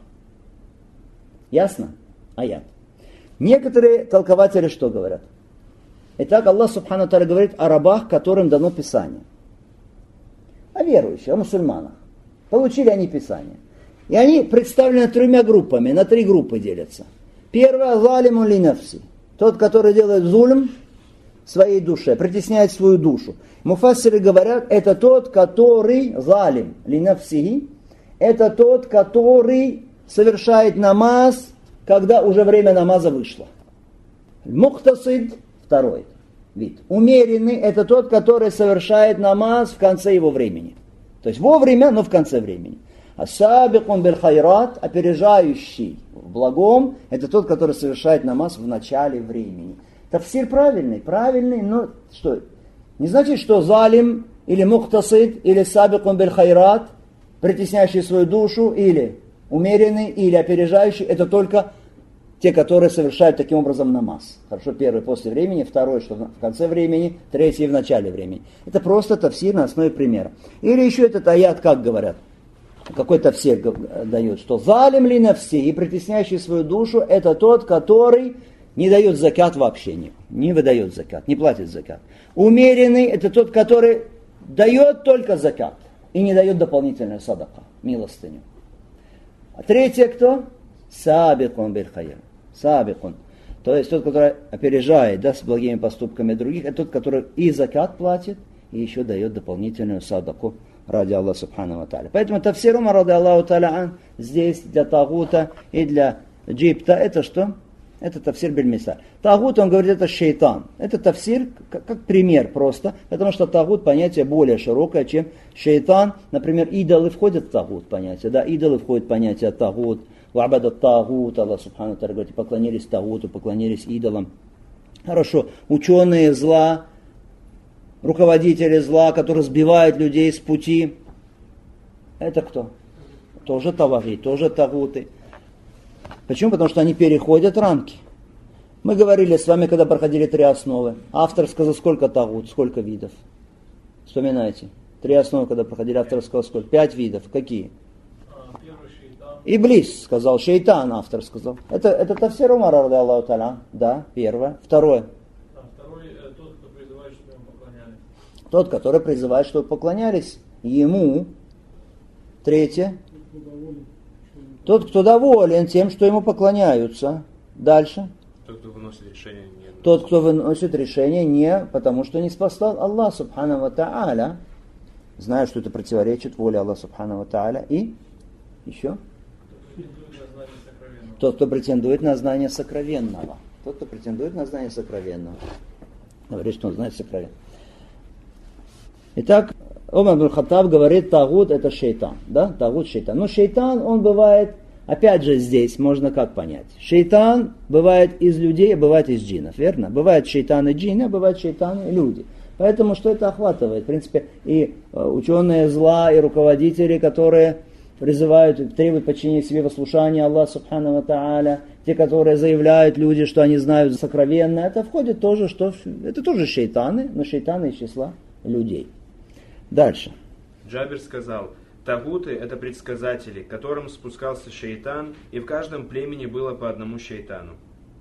Ясно? Аят. Некоторые толкователи что говорят? Итак, Аллах субхану тааля говорит о рабах, которым дано Писание. О верующих, о мусульманах. Получили они Писание. И они представлены тремя группами, на три группы делятся. Первое, залимун ли нафси. Тот, который делает зульм своей душе, притесняет свою душу. Муфассиры говорят, это тот, который залим ли нафсихи, это тот, который совершает намаз, когда уже время намаза вышло. Муктасид, второй вид. Умеренный, это тот, который совершает намаз в конце его времени. То есть вовремя, но в конце времени. А сабикун биль хайрат, опережающий в благом, это тот, который совершает намаз в начале времени. Тафсир правильный, но что? Не значит, что залим, или муктасид, или сабикун биль хайрат, притесняющий свою душу, или умеренный, или опережающий, это только те, которые совершают таким образом намаз. Хорошо, первый после времени, второй, что в конце времени, третий в начале времени. Это просто тафсир на основе примера. Или еще этот аят, как говорят, какой тафсир дает, что залим ли нафси, и притесняющий свою душу, это тот, который не дает закат вообще, не выдает закат, не платит закат. Умеренный, это тот, который дает только закат и не дает дополнительную садака, милостыню. А третье кто? Сабикун биль хайр. Сабикун. То есть тот, который опережает, да, с благими поступками других, это тот, который и закат платит, и еще дает дополнительную садаку ради Аллаха Субхану ва Тааля. Поэтому тафсир Умар ради Аллаху Тааля здесь для тагута и для джибта это что? Это тафсир биль-мисаль. Тагут, он говорит, это шейтан. Это тафсир как пример просто, потому что тагут понятие более широкое, чем шейтан. Например, идолы входят в тагут понятие. Да, идолы входят в понятие тагут. Вабада тагут, Аллах Субхану ва Тааля говорит, поклонились тагуту, поклонились идолам. Хорошо, ученые зла, руководители зла, которые сбивают людей с пути. Это кто? Тоже таваги, тоже тагуты. Почему? Потому что они переходят рамки. Мы говорили с вами, когда проходили 3 основы. Автор сказал, сколько тагут, сколько видов. Вспоминайте. 3 основы, когда проходили, автор сказал, сколько? 5 видов. Какие? Первый шейтан. Иблис сказал, шейтан, автор сказал. Это тафсир Умара ради Аллаху Тааля. Да, первое. Второе. Второй тот, кто призывает, чтобы ему поклонялись. Тот, который призывает, чтобы поклонялись ему. Третье. Тот, кто доволен тем, что ему поклоняются. Дальше. Тот, кто выносит решение не... Тот, кто выносит решение не потому, что не спасал Аллах Субхану ва Тааля, зная, что это противоречит воле Аллаха Субхану ва Тааля. И еще? Тот, кто претендует на знание сокровенного. Тот, кто претендует на знание сокровенного. Говорит, что он знает сокровенное. Итак, Умар ибн Хаттаб говорит, тагут это шейтан. Да? Тагут шейтан. Но шейтан, он бывает, опять же здесь, можно как понять. Шейтан бывает из людей, а бывает из джиннов, верно? Бывает шейтаны джинны, а бывает шейтаны люди. Поэтому что это охватывает? В принципе, и ученые зла, и руководители, которые призывают, требуют подчинения себе послушания Аллаха Субхану ва Тааля, те, которые заявляют люди, что они знают сокровенное, это входит тоже, что это тоже шейтаны, но шейтаны из числа людей. Дальше. Джабир сказал, тагуты это предсказатели, к которым спускался шейтан, и в каждом племени было по одному шейтану.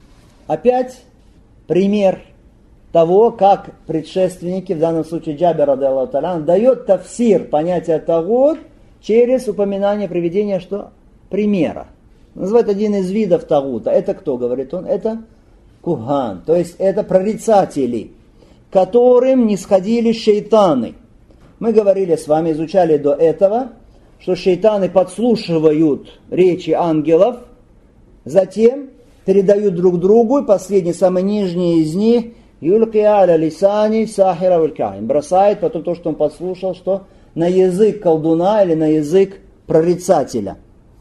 Опять пример того, как предшественники, в данном случае Джабир ради Аллаху Тааля, дает тафсир понятия тагут через упоминание приведения что? Примера. Называет один из видов тагута. Это кто, говорит он? Это куган, то есть это прорицатели, которым не сходили шейтаны. Мы говорили с вами, изучали до этого, что шейтаны подслушивают речи ангелов, затем передают друг другу, и последний, самый нижний из них, юлки аля лисани сахира валькахин, бросает потом то, что он подслушал, что на язык колдуна или на язык прорицателя.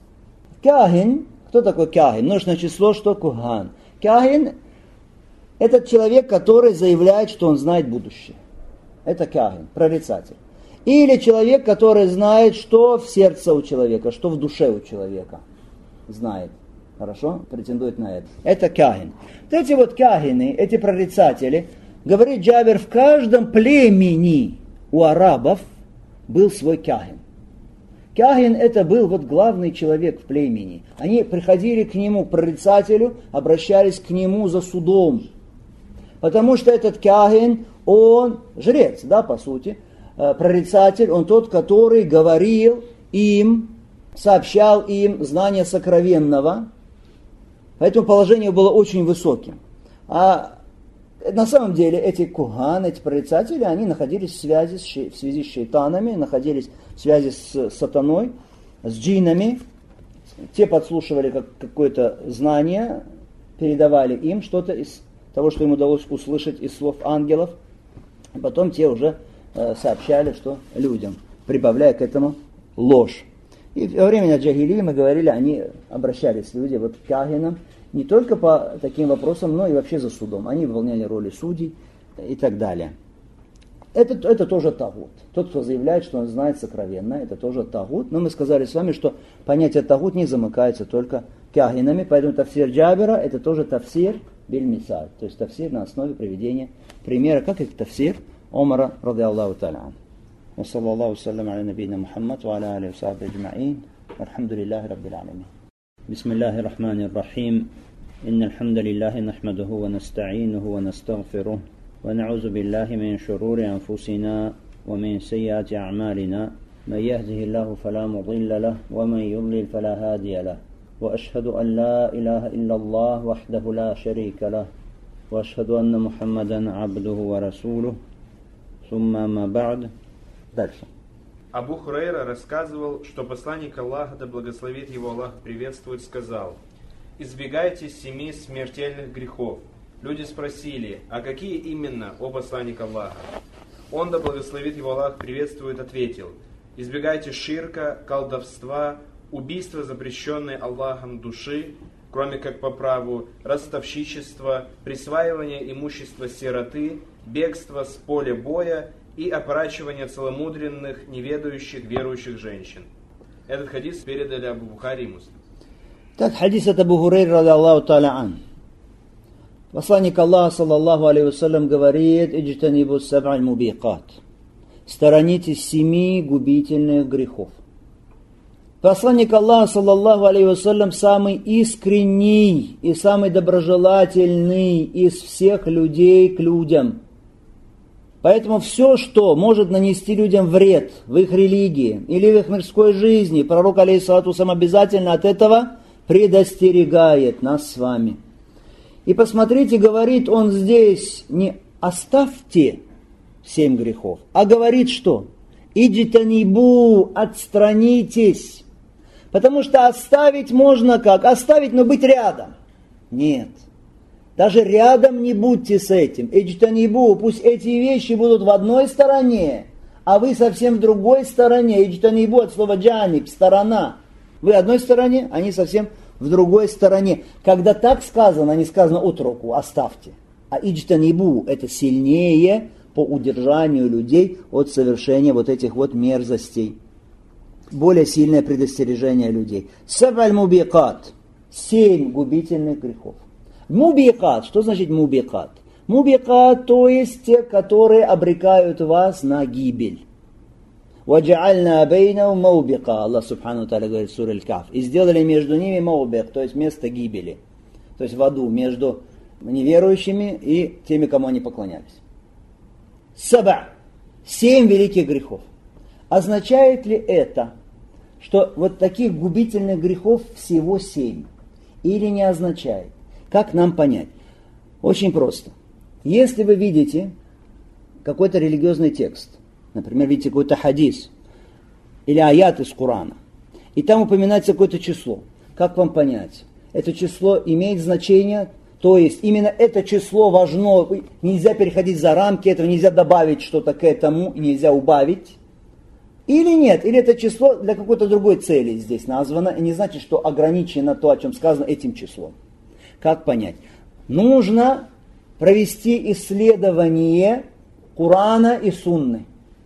Кахин, кто такой кахин? Множественное число, что куган. Кахин – это человек, который заявляет, что он знает будущее. Это кахин, прорицатель. Или человек, который знает, что в сердце у человека, что в душе у человека. Знает. Хорошо? Претендует на это. Это кахин. Вот эти вот кахины, эти прорицатели, говорит Джабир, в каждом племени у арабов был свой кахин. Кахин это был вот главный человек в племени. Они приходили к нему, к прорицателю, обращались к нему за судом. Потому что этот кахин, он жрец, да, по сути, прорицатель, он тот, который говорил им, сообщал им знание сокровенного. Поэтому положение было очень высоким. А на самом деле эти куган, эти прорицатели, они находились в связи с шейтанами, находились в связи с сатаной, с джиннами. Те подслушивали какое-то знание, передавали им что-то из того, что им удалось услышать из слов ангелов. И потом те уже сообщали, что людям, прибавляя к этому ложь. И во время джахилии, мы говорили, они обращались, люди, вот к кахинам, не только по таким вопросам, но и вообще за судом. Они выполняли роли судей и так далее. Это тоже тагут. Тот, кто заявляет, что он знает сокровенно, это тоже тагут. Но мы сказали с вами, что понятие тагут не замыкается только кахинами, поэтому тафсир Джабира это тоже тафсир биль-мисаль, то есть тафсир на основе приведения примера, как и тафсир Умара ради Аллаху Тааля. وصلى الله وسلم على نبينا محمد وعلى آله وصحبه أجمعين والحمد لله رب العالمين. بسم الله الرحمن الرحيم. إن الحمد لله نحمده ونستعينه ونستغفره ونعوذ بالله من شرور أنفسنا ومن سيئات أعمالنا من يهده الله فلا مضل له ومن يضلل فلا هادي له وأشهد أن لا إله إلا الله وحده لا شريك له وأشهد أن محمدا عبده ورسوله ثم ما بعد. Дальше. Абу Хурайра рассказывал, что посланник Аллаха, да благословит его Аллах, приветствует, сказал: «Избегайте 7 смертельных грехов». Люди спросили: «А какие именно, о посланник Аллаха?» Он, да благословит его Аллах, приветствует, ответил: «Избегайте ширка, колдовства, убийства, запрещенной Аллахом души, кроме как по праву, ростовщичества, присваивания имущества сироты, бегства с поля боя и опорачивания целомудренных, неведающих, верующих женщин». Этот хадис передали Абу Бухари и Муслим. Так, хадис от Абу Хурайра, ради Аллаху та'аля ан. Посланник Аллаха, саллаллаху алейхи вассалям, говорит: «Иджтанибу саб'аль мубикат». Сторонитесь 7 губительных грехов. Посланник Аллаха, саллаллаху алейхи вассалям, самый искренний и самый доброжелательный из всех людей к людям. Поэтому все, что может нанести людям вред в их религии или в их мирской жизни, пророк алейхиссалату вассалям обязательно от этого предостерегает нас с вами. И посмотрите, говорит он здесь не «оставьте 7 грехов», а говорит что? «Иджтанибу», отстранитесь. Потому что оставить можно как? Оставить, но быть рядом. Нет. Даже рядом не будьте с этим. Иджтанибу, пусть эти вещи будут в одной стороне, а вы совсем в другой стороне. Иджтанибу от слова джаниб, сторона. Вы в одной стороне, они совсем в другой стороне. Когда так сказано, не сказано утруку, оставьте. А иджтанибу это сильнее по удержанию людей от совершения вот этих вот мерзостей. Более сильное предостережение людей. Саб'аль мубикат. 7 губительных грехов. Мубикат. Что значит мубикат? Мубикат, то есть те, которые обрекают вас на гибель. وَجَعَلْنَا بَيْنَهُمْ مَوْبِقًا. Аллах субхану тааля говорит в суре Аль-Каф. И сделали между ними маубик, то есть место гибели. То есть в аду, между неверующими и теми, кому они поклонялись. Саба. 7 великих грехов. Означает ли это, что вот таких губительных грехов всего 7? Или не означает? Как нам понять? Очень просто. Если вы видите какой-то религиозный текст, например, видите какой-то хадис или аят из Корана, и там упоминается какое-то число, как вам понять? Это число имеет значение, то есть именно это число важно, нельзя переходить за рамки этого, нельзя добавить что-то к этому, нельзя убавить. Или нет, или это число для какой-то другой цели здесь названо, и не значит, что ограничено то, о чем сказано этим числом. Как понять? Нужно провести исследование Корана и Сунны,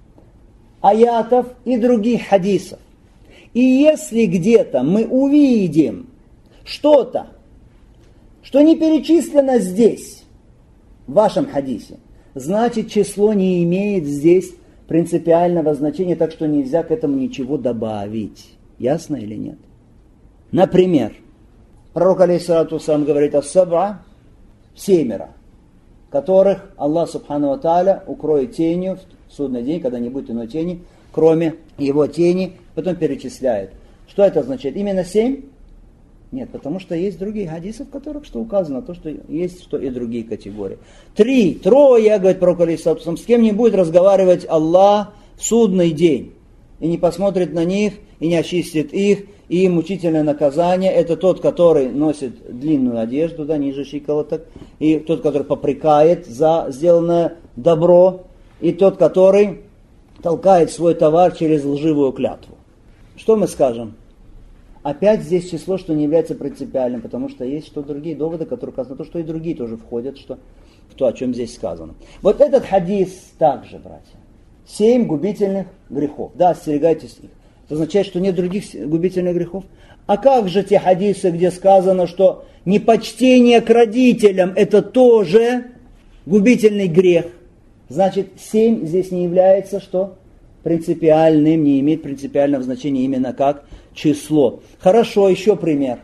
аятов и других хадисов. И если где-то мы увидим что-то, что не перечислено здесь, в вашем хадисе, значит число не имеет здесь принципиального значения, так что нельзя к этому ничего добавить. Ясно или нет? Например, пророк алейхиссалату вассалам говорит о саб'а, 7, которых Аллах субхану ва тааля укроет тенью в судный день, когда не будет иной тени, кроме его тени, потом перечисляет. Что это означает? Именно 7? Нет, потому что есть другие хадисы, в которых что указано, то, что есть, что и другие категории. 3, говорит пророк алейхиссалату вассалам, с кем не будет разговаривать Аллах в судный день, и не посмотрит на них, и не очистит их, и им мучительное наказание. Это тот, который носит длинную одежду, да, ниже щиколоток, и тот, который попрекает за сделанное добро, и тот, который толкает свой товар через лживую клятву. Что мы скажем? Опять здесь число, что не является принципиальным, потому что есть что другие доводы, которые указаны на то, что и другие тоже входят в то, о чем здесь сказано. Вот этот хадис также, братья. 7 губительных грехов. Да, остерегайтесь их. Это означает, что нет других губительных грехов. А как же те хадисы, где сказано, что непочтение к родителям это тоже губительный грех? Значит, 7 здесь не является что? Принципиальным, не имеет принципиального значения именно как число. Хорошо, еще пример.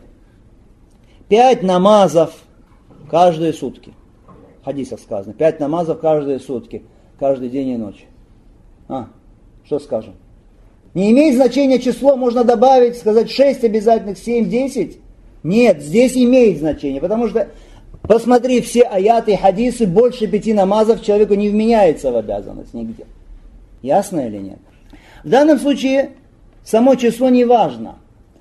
5 намазов каждые сутки. В хадисах сказано. 5 намазов каждые сутки. Каждый день и ночь. Что скажем? Не имеет значения число, можно добавить, сказать 6 обязательных, 7, 10. Нет, здесь имеет значение, потому что, посмотри, все аяты и хадисы, больше 5 намазов человеку не вменяется в обязанность нигде. Ясно или нет? В данном случае само число не важно.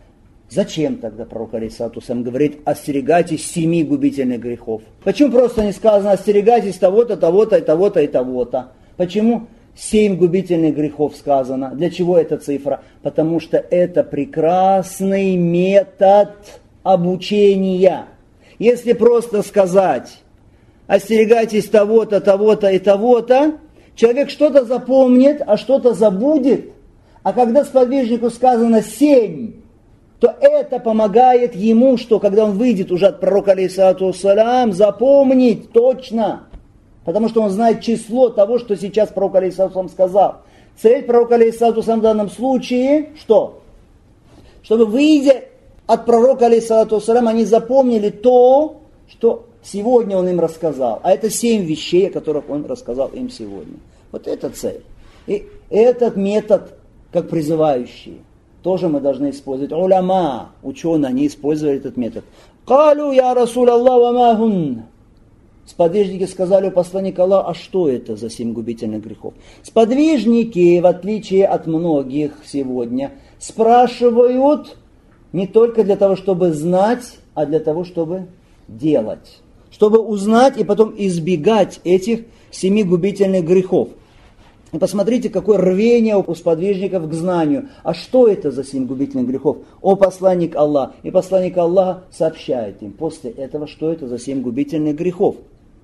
Зачем тогда пророк алейхиссалату вассалям говорит: остерегайтесь 7 губительных грехов? Почему просто не сказано: остерегайтесь того-то, того-то и того-то и того-то? Почему 7 губительных грехов сказано? Для чего эта цифра? Потому что это прекрасный метод обучения. Если просто сказать: остерегайтесь того-то, того-то и того-то, человек что-то запомнит, а что-то забудет. А когда сподвижнику сказано 7, то это помогает ему, что когда он выйдет уже от пророка алейхиссалату вассалям, запомнить точно. Потому что он знает число того, что сейчас пророк алейхиссалату вассалям сказал. Цель пророка алейхиссалату вассалям в данном случае что? Чтобы, выйдя от пророка алейхиссалату вассалям, они запомнили то, что сегодня он им рассказал. А это 7 вещей, о которых он рассказал им сегодня. Вот это цель. И этот метод, как призывающий, тоже мы должны использовать. Уляма, ученые, они использовали этот метод. «Калю я Расул Аллах ва ма хун». Сподвижники сказали у посланника Аллаха: а что это за 7 губительных грехов? Сподвижники, в отличие от многих сегодня, спрашивают не только для того, чтобы знать, а для того, чтобы делать. Чтобы узнать и потом избегать этих 7 губительных грехов. И посмотрите, какое рвение у сподвижников к знанию. А что это за 7 губительных грехов? О посланник Аллах. И посланник Аллаха сообщает им после этого, что это за 7 губительных грехов.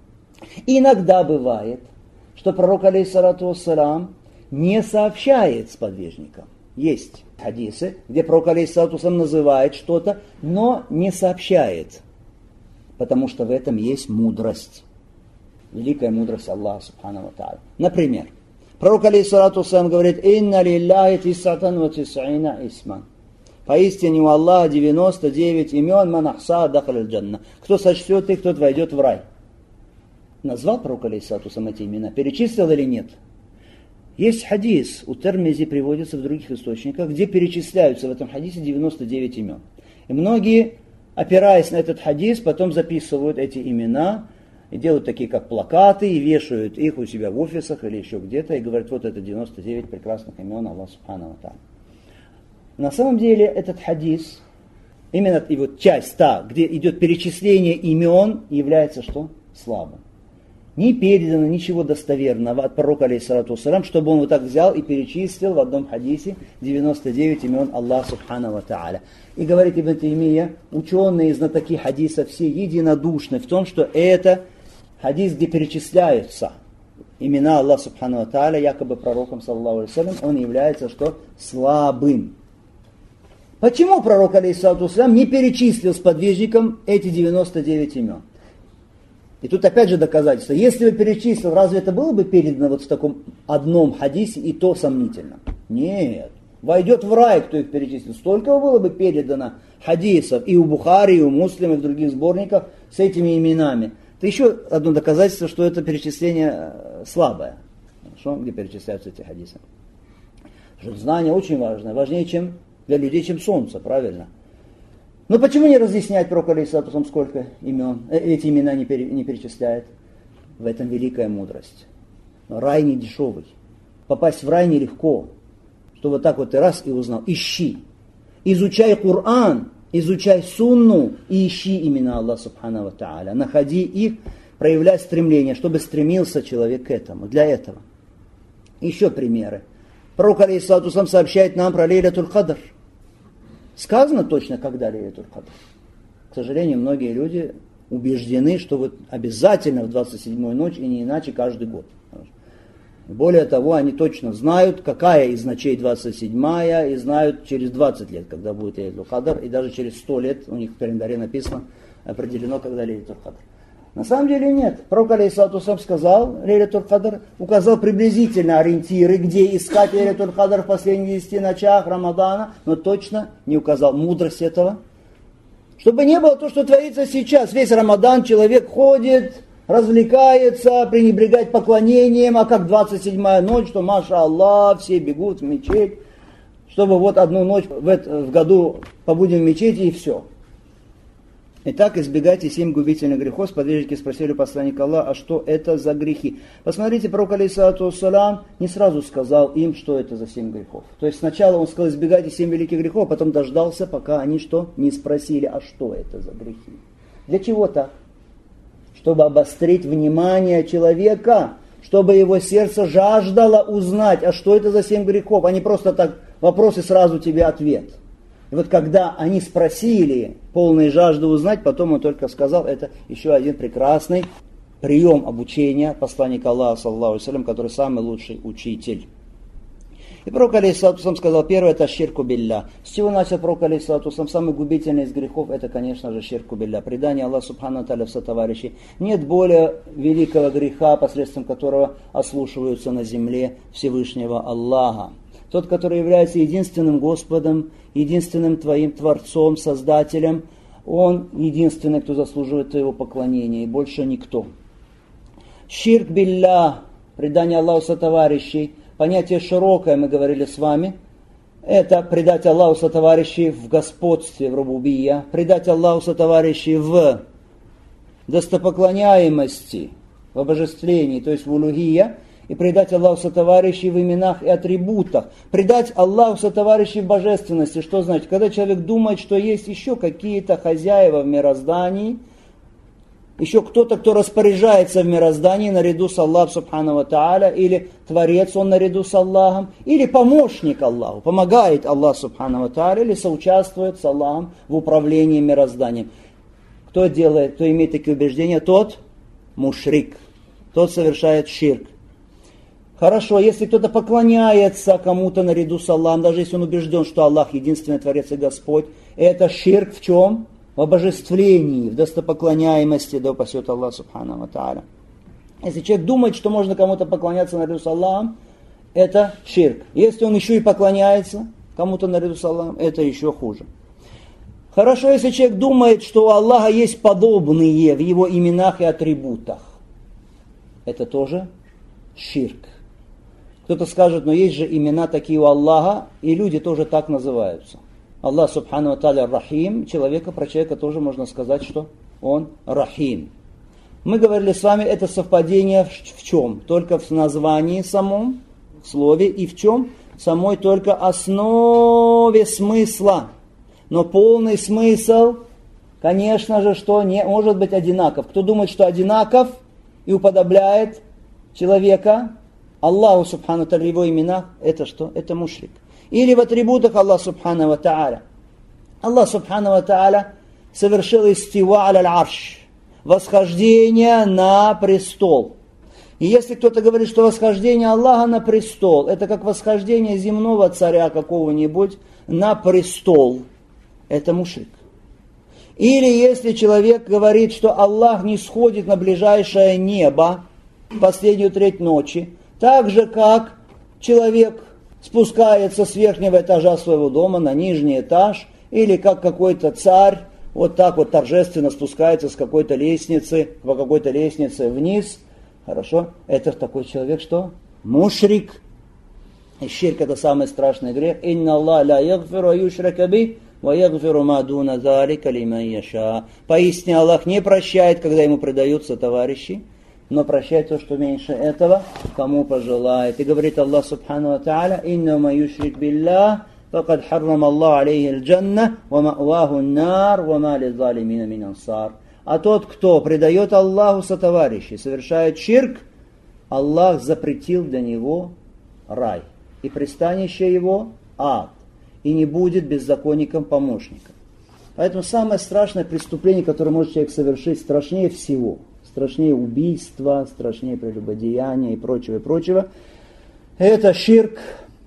И иногда бывает, что пророк алейхиссалату вассалям не сообщает сподвижникам. Есть хадисы, где пророк алейхиссалату вассалям называет что-то, но не сообщает. Потому что в этом есть мудрость. Великая мудрость Аллаха субхану ва тааля. Например, пророк алейхиссалату вассалям говорит: «Инна лилляхи тисатан ва тис'ина исман». Поистине у Аллаха 99 имен, ман ахса дахаль аль-джанна. Кто сочтет их, тот войдет в рай. Назвал пророк алейхиссалату вассалям эти имена? Перечислил или нет? Есть хадис, у Термизи приводится в других источниках, где перечисляются в этом хадисе 99 имен. И многие, опираясь на этот хадис, потом записывают эти имена, и делают такие, как плакаты, и вешают их у себя в офисах или еще где-то, и говорят: вот это 99 прекрасных имен Аллаха субхану ва тааля. На самом деле этот хадис, именно и вот часть та, где идет перечисление имен, является что? Слабым. Не передано ничего достоверного от пророка алейхиссалату вассалям, чтобы он вот так взял и перечислил в одном хадисе 99 имен Аллаха субхану ва тааля. И говорит Ибн Таймия, ученые, знатоки хадиса, все единодушны в том, что это хадис, где перечисляются имена Аллаха субхану ва тааля, якобы пророком, саллаллаху алейхи вассалям, он является что? Слабым. Почему пророк, алейхиссалату вассалям, не перечислил сподвижникам эти 99 имен? И тут опять же доказательство. Если бы перечислил, разве это было бы передано вот в таком одном хадисе, и то сомнительно? Нет. Войдет в рай, кто их перечислил. Столько было бы передано хадисов и у Бухари, и у Муслима, и в других сборниках с этими именами. Это еще одно доказательство, что это перечисление слабое. Хорошо? Где перечисляются эти хадисы. Потому что знание очень важно. Важнее, чем для людей, чем солнце, правильно? Но почему не разъяснять пророку алейхиссалату вассалям, сколько имен, эти имена не перечисляет? В этом великая мудрость. Но рай не дешевый. Попасть в рай нелегко. Что вот так вот ты раз и узнал. Ищи. Изучай Коран, изучай сунну и ищи имена Аллаха субхану ва тааля. Находи их, проявляй стремление, чтобы стремился человек к этому, для этого. Еще примеры. Пророк алейхиссалату вассалям сообщает нам про Лейлятуль Кадр. Сказано точно, когда Лейлятуль Кадр. К сожалению, многие люди убеждены, что вот обязательно в 27-ю ночь и не иначе каждый год. Более того, они точно знают, какая из ночей 27-я, и знают через 20 лет, когда будет Лейлятуль Кадр, и даже через 100 лет у них в календаре написано, определено, когда Лейлятуль Кадр. На самом деле нет. Пророк алейхиссалату вассалям сказал, Лейлятуль Кадр, указал приблизительно ориентиры, где искать Лейлятуль Кадр в последних 10 ночах Рамадана, но точно не указал мудрость этого. Чтобы не было то, что творится сейчас. Весь Рамадан человек ходит, развлекается, пренебрегает поклонением, а как 27-я ночь, что, маша Аллах, все бегут в мечеть, чтобы вот одну ночь в году побудем в мечети и все. Итак, избегайте 7 губительных грехов. Сподвижники спросили посланника Аллаха, а что это за грехи? Посмотрите, пророк алейхиссалату вассалям не сразу сказал им, что это за 7 грехов. То есть сначала он сказал, избегайте 7 великих грехов, а потом дождался, пока они что? Не спросили, а что это за грехи? Для чего так? Чтобы обострить внимание человека, чтобы его сердце жаждало узнать, а что это за 7 грехов, а не просто так вопрос и сразу тебе ответ. И вот когда они спросили, полные жажды узнать, потом он только сказал, это еще один прекрасный прием обучения посланника Аллаха, саллаллаху алейхи ва саллям, который самый лучший учитель. И пророк алейхиссалату вассалям сказал, первое это ширку билля. С чего начал пророк алейхиссалату вассалям? Самый губительный из грехов это, конечно же, ширку билля. Предание Аллаха субхану ва тааля в сотоварищи. Нет более великого греха, посредством которого ослушиваются на земле Всевышнего Аллаха. Тот, который является единственным Господом, единственным твоим Творцом, Создателем, он единственный, кто заслуживает твоего поклонения, и больше никто. Ширк билля, предание Аллаху сотоварищей, понятие широкое, мы говорили с вами, это предать Аллаху сотоварищей в господстве, в рубубия, предать Аллаху сотоварищей в достопоклоняемости, в обожествлении, то есть в улугия, и предать Аллаху сотоварищей в именах и атрибутах. Предать Аллаху сотоварищей в божественности. Что значит? Когда человек думает, что есть еще какие-то хозяева в мироздании, еще кто-то, кто распоряжается в мироздании наряду с Аллахом субхану ва тааля, или Творец он наряду с Аллахом, или помощник Аллаху, помогает Аллаху субхану ва тааля, или соучаствует с Аллахом в управлении мирозданием. Кто делает, кто имеет такие убеждения, тот мушрик, тот совершает ширк. Хорошо, если кто-то поклоняется кому-то наряду с Аллахом, даже если он убежден, что Аллах единственный Творец и Господь, это ширк в чем? В обожествлении, в достопоклоняемости, да упасет Аллах субхану ва тааля. Если человек думает, что можно кому-то поклоняться наряду с Аллахом, это ширк. Если он еще и поклоняется кому-то наряду с Аллахом, это еще хуже. Хорошо, если человек думает, что у Аллаха есть подобные в его именах и атрибутах, это тоже ширк. Кто-то скажет, но есть же имена такие у Аллаха, и люди тоже так называются. Аллах субхану ва тааля рахим, про человека тоже можно сказать, что он рахим. Мы говорили с вами, это совпадение в чем? Только в названии самом, в слове, и в чем? В самой только основе смысла. Но полный смысл, конечно же, что не может быть одинаков. Кто думает, что одинаков и уподобляет человека Аллаху субхану ва тааля в его именах, это что? Это мушрик. Или в атрибутах Аллаха субхану ва тааля. Аллах субхану ва тааля совершил истива аль-арш, восхождение на престол. И если кто-то говорит, что восхождение Аллаха на престол, это как восхождение земного царя какого-нибудь на престол, это мушрик. Или если человек говорит, что Аллах не сходит на ближайшее небо в последнюю треть ночи, так же, как человек спускается с верхнего этажа своего дома на нижний этаж, или как какой-то царь вот так вот торжественно спускается с какой-то лестницы, по какой-то лестнице вниз. Хорошо? Это такой человек что? Мушрик. И ширк это самый страшный грех. Инна Аллах ла ягфиру юшрака би, ва ягфиру ма дуна залика лиман яша. Поистине Аллах не прощает, когда ему предаются товарищи, но прощает то, что меньше этого, кому пожелает. И говорит Аллах субхану ва тааля, инна ма юшрик биллах, факад харрам Аллах алейхи аль-джанна, ва ма'ваху ан-нар, ва ма лиззалимина мин ансар. А тот, кто предает Аллаху сотоварищей, совершает ширк, Аллах запретил для него рай. И пристанище его ад. И не будет беззаконником помощником. Поэтому самое страшное преступление, которое может человек совершить, страшнее всего, страшнее убийства, страшнее прелюбодеяния и прочего, это ширк.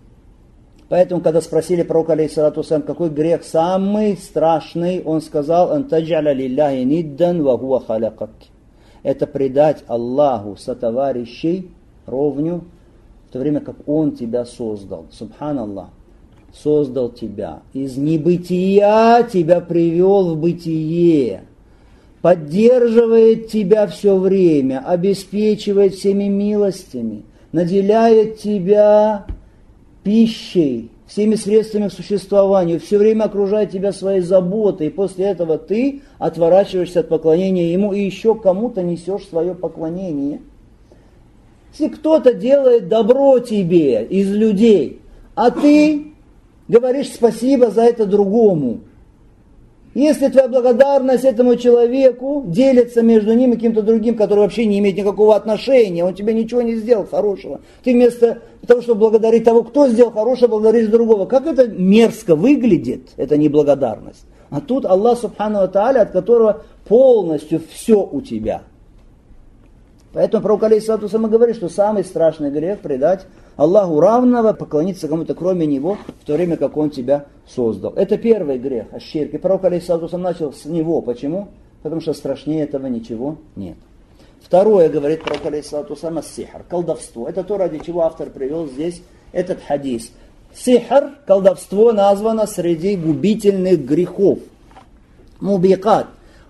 Поэтому, когда спросили пророка, алейхиссалату вассалям, какой грех самый страшный, он сказал, «Ан тадж'аля лилляхи ниддан ва хуа халякак». Это предать Аллаху сотоварищей ровню, в то время как Он тебя создал. Субханаллах. Создал тебя. Из небытия тебя привел в бытие. Поддерживает тебя все время, обеспечивает всеми милостями, наделяет тебя пищей всеми средствами к существованию, все время окружает тебя своей заботой, и после этого ты отворачиваешься от поклонения ему и еще кому-то несешь свое поклонение. Если кто-то делает добро тебе из людей, а ты говоришь спасибо за это другому, если твоя благодарность этому человеку делится между ним и кем-то другим, который вообще не имеет никакого отношения, он тебе ничего не сделал хорошего, ты вместо того, чтобы благодарить того, кто сделал хорошее, благодаришь другого. Как это мерзко выглядит, это неблагодарность. А тут Аллах Субхану ва Тааля, от которого полностью все у тебя. Поэтому пророк алейхиссалату вассалям говорит, что самый страшный грех — предать Аллаху равного, поклониться кому-то кроме Него, в то время как Он тебя создал. Это первый грех, аш-ширк. И пророк алейхиссалату вассалям начал с него. Почему? Потому что страшнее этого ничего нет. Второе, говорит пророк алейхиссалату вассалям, ас-сихр, колдовство. Это то, ради чего автор привел здесь этот хадис. Сихр, колдовство, названо среди губительных грехов. Мубикат.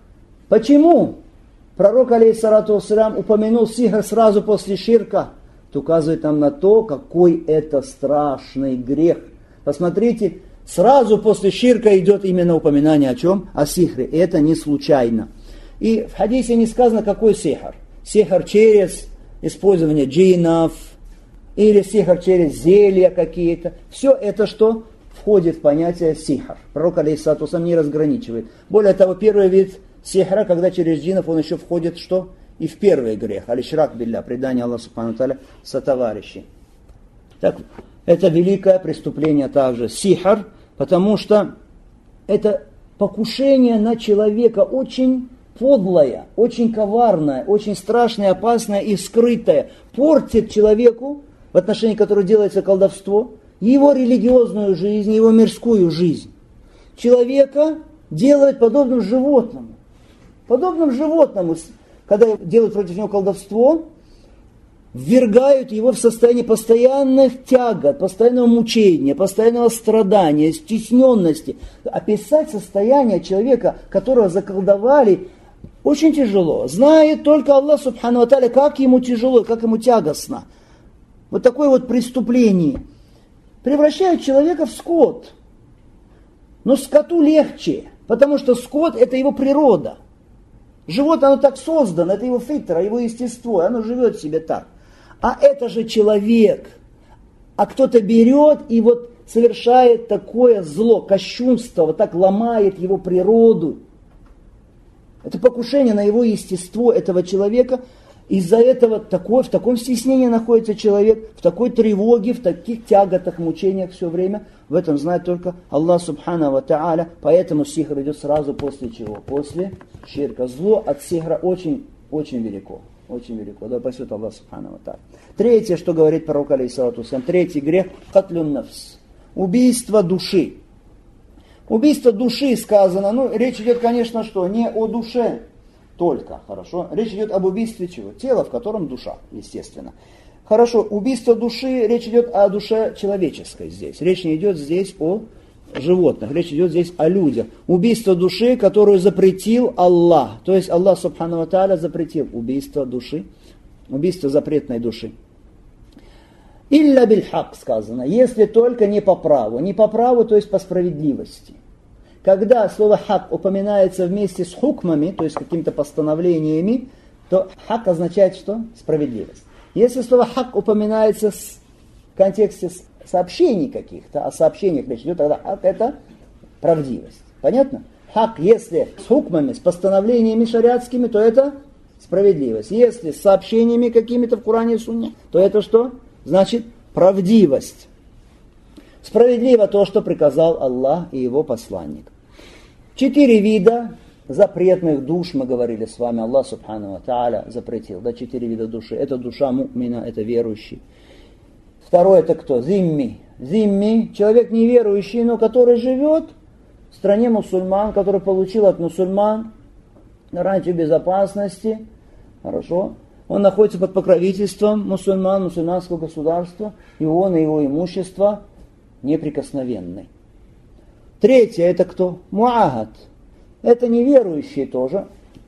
Почему пророк алейхиссалату вассалям упомянул сихр сразу после ширка? Это указывает нам на то, какой это страшный грех. Посмотрите, сразу после ширка идет именно упоминание о чем? О сихре. И это не случайно. И в хадисе не сказано, какой сихр. Сихр через использование джиннов, или сихр через зелья какие-то. Все это что входит в понятие сихр. Пророк алейхиссалату вассалям не разграничивает. Более того, первый вид сихра, когда через джиннов, он еще входит что? И в первый грех, аль-ишрак билля, предание Аллаху субхану ва тааля сотоварищей. Так, это великое преступление также, сихр, потому что это покушение на человека очень подлое, очень коварное, очень страшное, опасное и скрытое. Портит человеку, в отношении которого делается колдовство, его религиозную жизнь, его мирскую жизнь. Человека делает подобным животному. Подобным животному, когда делают против него колдовство, ввергают его в состояние постоянных тягот, постоянного мучения, постоянного страдания, стесненности. Описать состояние человека, которого заколдовали, очень тяжело. Знает только Аллах Субхану ва Тааля, как ему тяжело, как ему тягостно. Вот такое вот преступление превращает человека в скот. Но скоту легче, потому что скот — это его природа. Животное, оно так создано, это его фитра, его естество, оно живет себе так. А это же человек. А кто-то берет и вот совершает такое зло, кощунство, вот так ломает его природу. Это покушение на его естество этого человека. Из-за этого в таком стеснении находится человек, в такой тревоге, в таких тяготах, мучениях все время. В этом знает только Аллах Субхану ва Тааля. Поэтому сихр идет сразу после чего? После ширка. Зло от сихра очень, очень велико. Очень велико. Да спасет Аллах Субхану ва Тааля. Третье, что говорит пророк алейхиссалату вассалям. Третий грех — катлюн нафс. Убийство души. Убийство души сказано. Речь идет, конечно, что не о душе только, хорошо. Речь идет об убийстве чего? Тела, в котором душа, естественно. Хорошо, убийство души, речь идет о душе человеческой здесь. Речь не идет здесь о животных, речь идет здесь о людях. Убийство души, которую запретил Аллах. То есть Аллах Субхану ва Тааля запретил убийство души, убийство запретной души. Илля биль-хак сказано, если только не по праву, то есть по справедливости. Когда слово хак упоминается вместе с хукмами, то есть какими-то постановлениями, то хак означает что? Справедливость. Если слово хак упоминается в контексте сообщений каких-то, о сообщениях речь идет, тогда хак это правдивость. Понятно? Хак, если с хукмами, с постановлениями шариатскими, то это справедливость. Если с сообщениями какими-то в Коране и Сунне, то это что? Значит, правдивость. Справедливо то, что приказал Аллах и Его посланник. 4 вида запретных душ, мы говорили с вами, Аллах Субхану ва Тааля запретил. 4 вида души. Это душа му'мина, это верующий. Второе, это кто? Зимми. Зимми, человек неверующий, но который живет в стране мусульман, который получил от мусульман гарантию безопасности. Хорошо. Он находится под покровительством мусульман, мусульманского государства, и он, и его имущество неприкосновенный. Третье, это кто? Муахад. Это неверующие тоже,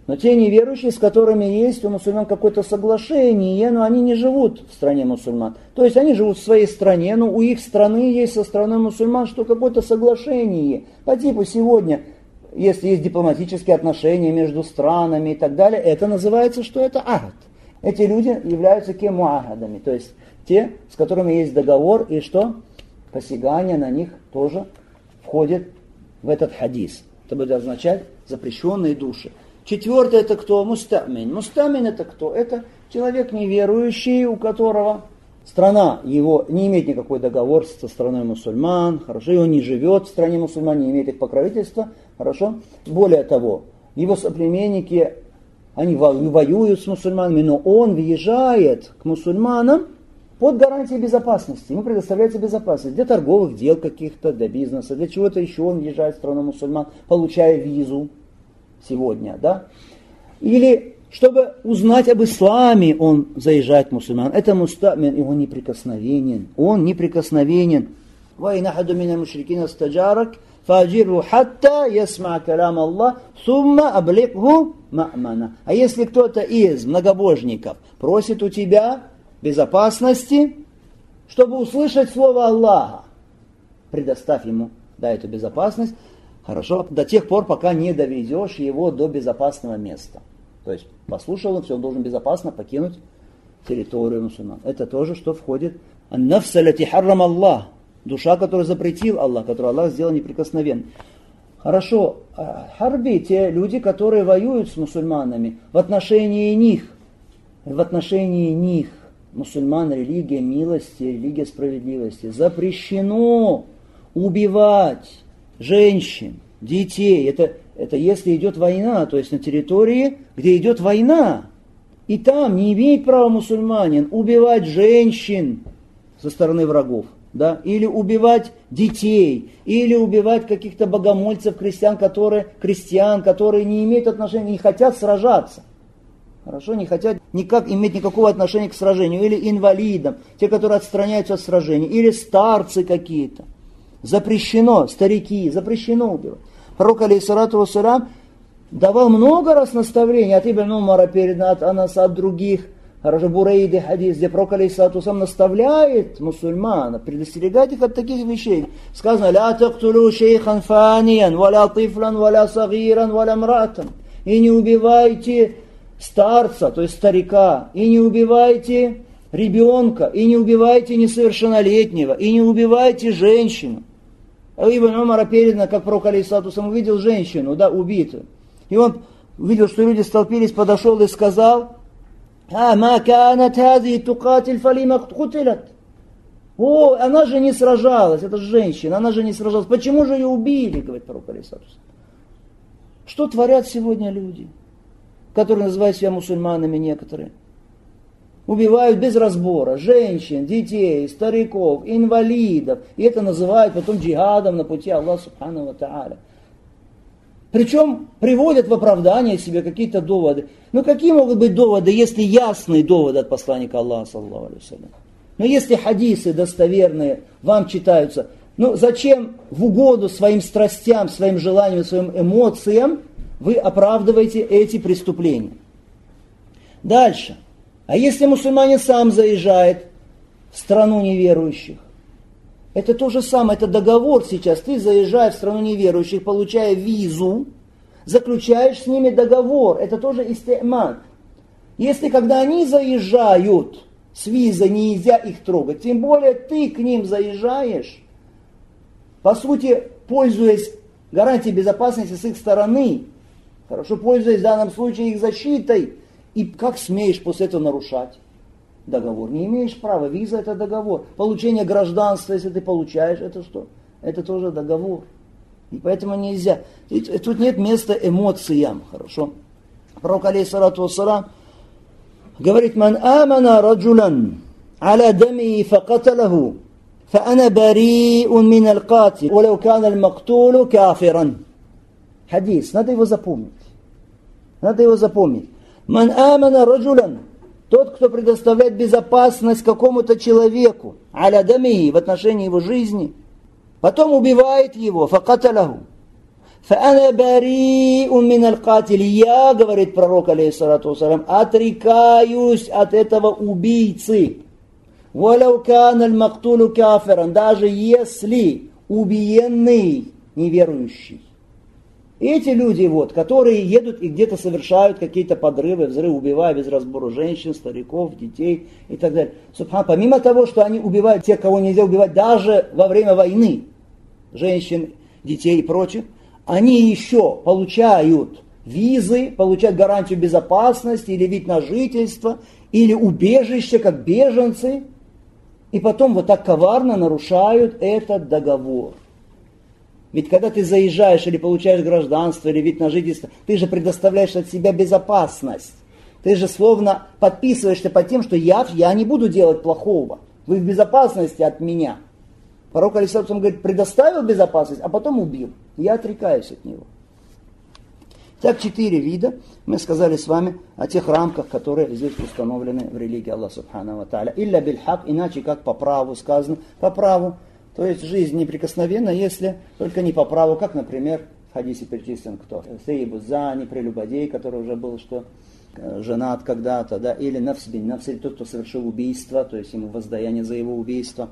Но те неверующие, с которыми есть у мусульман какое-то соглашение, но они не живут в стране мусульман. То есть они живут в своей стране, но у их страны есть со стороны мусульман что какое-то соглашение. По типу сегодня, если есть дипломатические отношения между странами и так далее, это называется, что это ахд. Эти люди являются кем муахадами, то есть те, с которыми есть договор, и что? Посягание на них тоже входит в этот хадис. Это будет означать запрещенные души. Четвертое это кто? Мустамин. Мустамин это кто? Это человек неверующий, у которого страна его не имеет никакой договор со страной мусульман, хорошо, и он не живет в стране мусульман, не имеет их покровительства, хорошо. Более того, его соплеменники, они воюют с мусульманами, но он въезжает к мусульманам под гарантией безопасности. Ему предоставляется безопасность для торговых дел каких-то, для бизнеса, для чего-то еще он въезжает в страну мусульман, получая визу сегодня, да? Или чтобы узнать об исламе, он заезжает к мусульманам. Это мустамин, и он неприкосновенен. Он неприкосновенен. وَإِنْ أَحَدٌ مِنَ الْمُشْرِكِينَ اسْتَجَارَكَ فَأَجِرْهُ حَتَّى يَسْمَعَ كَلَامَ اللَّهِ ثُمَّ أَبْلِغْهُ مَأْمَنًا. А если кто-то из многобожников просит у тебя безопасности, чтобы услышать слово Аллаха, предоставь ему, дай эту безопасность, хорошо, до тех пор, пока не доведешь его до безопасного места. То есть послушал он, все, он должен безопасно покинуть территорию мусульман. Это тоже, что входит. Ан-нафс аллати харрам Аллах. Душа, которую запретил Аллах, которую Аллах сделал неприкосновенной. Хорошо, харби, те люди, которые воюют с мусульманами, в отношении них, мусульман, религия милости, религия справедливости, запрещено убивать женщин, детей. Это если идет война, то есть на территории, где идет война. И там не имеет права мусульманин убивать женщин со стороны врагов. Да? Или убивать детей, или убивать каких-то богомольцев, крестьян, которые не имеют отношения, не хотят сражаться. Хорошо, не хотят иметь никакого отношения к сражению. Или инвалидам, те, которые отстраняются от сражений. Или старцы какие-то. Запрещено, старики, запрещено убивать. Пророк, алейхиссалату вассалям, давал много раз наставлений от Ибн Умара, от Анаса, от других. Хорошо, Бурейды хадис, где пророк, алейхиссалату вассалям, наставляет мусульман, предостерегает их от таких вещей. Сказано: «Ля тактулу шейхан фаниян, валя тифлан, валя сагиран, валя мратан». И не убивайте старца, то есть старика, и не убивайте ребенка, и не убивайте несовершеннолетнего, и не убивайте женщину. А Ибн Умара передано, как пророк, алейхиссалату вассалям, увидел женщину, да, убитую. И он увидел, что люди столпились, подошел и сказал: «Ма канат хази тукатиль фалима кутилят». О, она же не сражалась, это женщина, она же не сражалась. Почему же ее убили, говорит пророк, алейхиссалату вассалям. Что творят сегодня люди, которые называют себя мусульманами некоторые? Убивают без разбора женщин, детей, стариков, инвалидов. И это называют потом джихадом на пути Аллаха субхану ва тааля. Причем приводят в оправдание себе какие-то доводы. Ну какие могут быть доводы, если ясные доводы от посланника Аллаха, саллаллаху алейхи ва саллям? Но если хадисы достоверные вам читаются, ну зачем в угоду своим страстям, своим желаниям, своим эмоциям вы оправдываете эти преступления? Дальше. А если мусульманин сам заезжает в страну неверующих? Это то же самое, это договор сейчас. Ты заезжаешь в страну неверующих, получая визу, заключаешь с ними договор. Это тоже истиман. Если когда они заезжают с визой, нельзя их трогать, тем более ты к ним заезжаешь, по сути, пользуясь гарантией безопасности с их стороны, хорошо, пользуясь в данном случае их защитой, и как смеешь после этого нарушать договор? Не имеешь права. Виза — это договор. Получение гражданства, если ты получаешь, это что? Это тоже договор. И поэтому нельзя. И тут нет места эмоциям. Хорошо. Пророк, алейхиссалату вассалам, говорит: «Ман амана раджулян аля дами факаталаху, фаана бариун мин аль-катиль, валау кан аль-мактулу кафиран». Хадис. Надо его запомнить. Надо его запомнить. «Ман амана раджулян», тот, кто предоставляет безопасность какому-то человеку, аля дамихи, в отношении его жизни, потом убивает его, факаталаху, «Фа'ана бари'ун миналь катиль». Я, говорит пророк, алейхиссалату вассалям, отрекаюсь от этого убийцы. «Валяу каналь мактулу кафиран». Даже если убиенный неверующий. Эти люди, вот, которые едут и где-то совершают какие-то подрывы, взрывы, убивая без разбора женщин, стариков, детей и так далее. Субхан, помимо того, что они убивают тех, кого нельзя убивать даже во время войны, женщин, детей и прочих, они еще получают визы, получают гарантию безопасности или вид на жительство, или убежище, как беженцы, и потом вот так коварно нарушают этот договор. Ведь когда ты заезжаешь или получаешь гражданство, или вид на жительство, ты же предоставляешь от себя безопасность. Ты же словно подписываешься под тем, что я не буду делать плохого. Вы в безопасности от меня. Пророк алейхиссалям говорит, предоставил безопасность, а потом убил. Я отрекаюсь от него. Так 4 вида. Мы сказали с вами о тех рамках, которые здесь установлены в религии Аллаха Субхану ва Тааля. Илля бильхак, иначе как по праву сказано. По праву. То есть жизнь неприкосновенна, если только не по праву, как, например, в хадисе перечислен кто? Сейбу Зани, прелюбодей, который уже был что женат когда-то, да, или навсбин, тот, кто совершил убийство, то есть ему воздаяние за его убийство.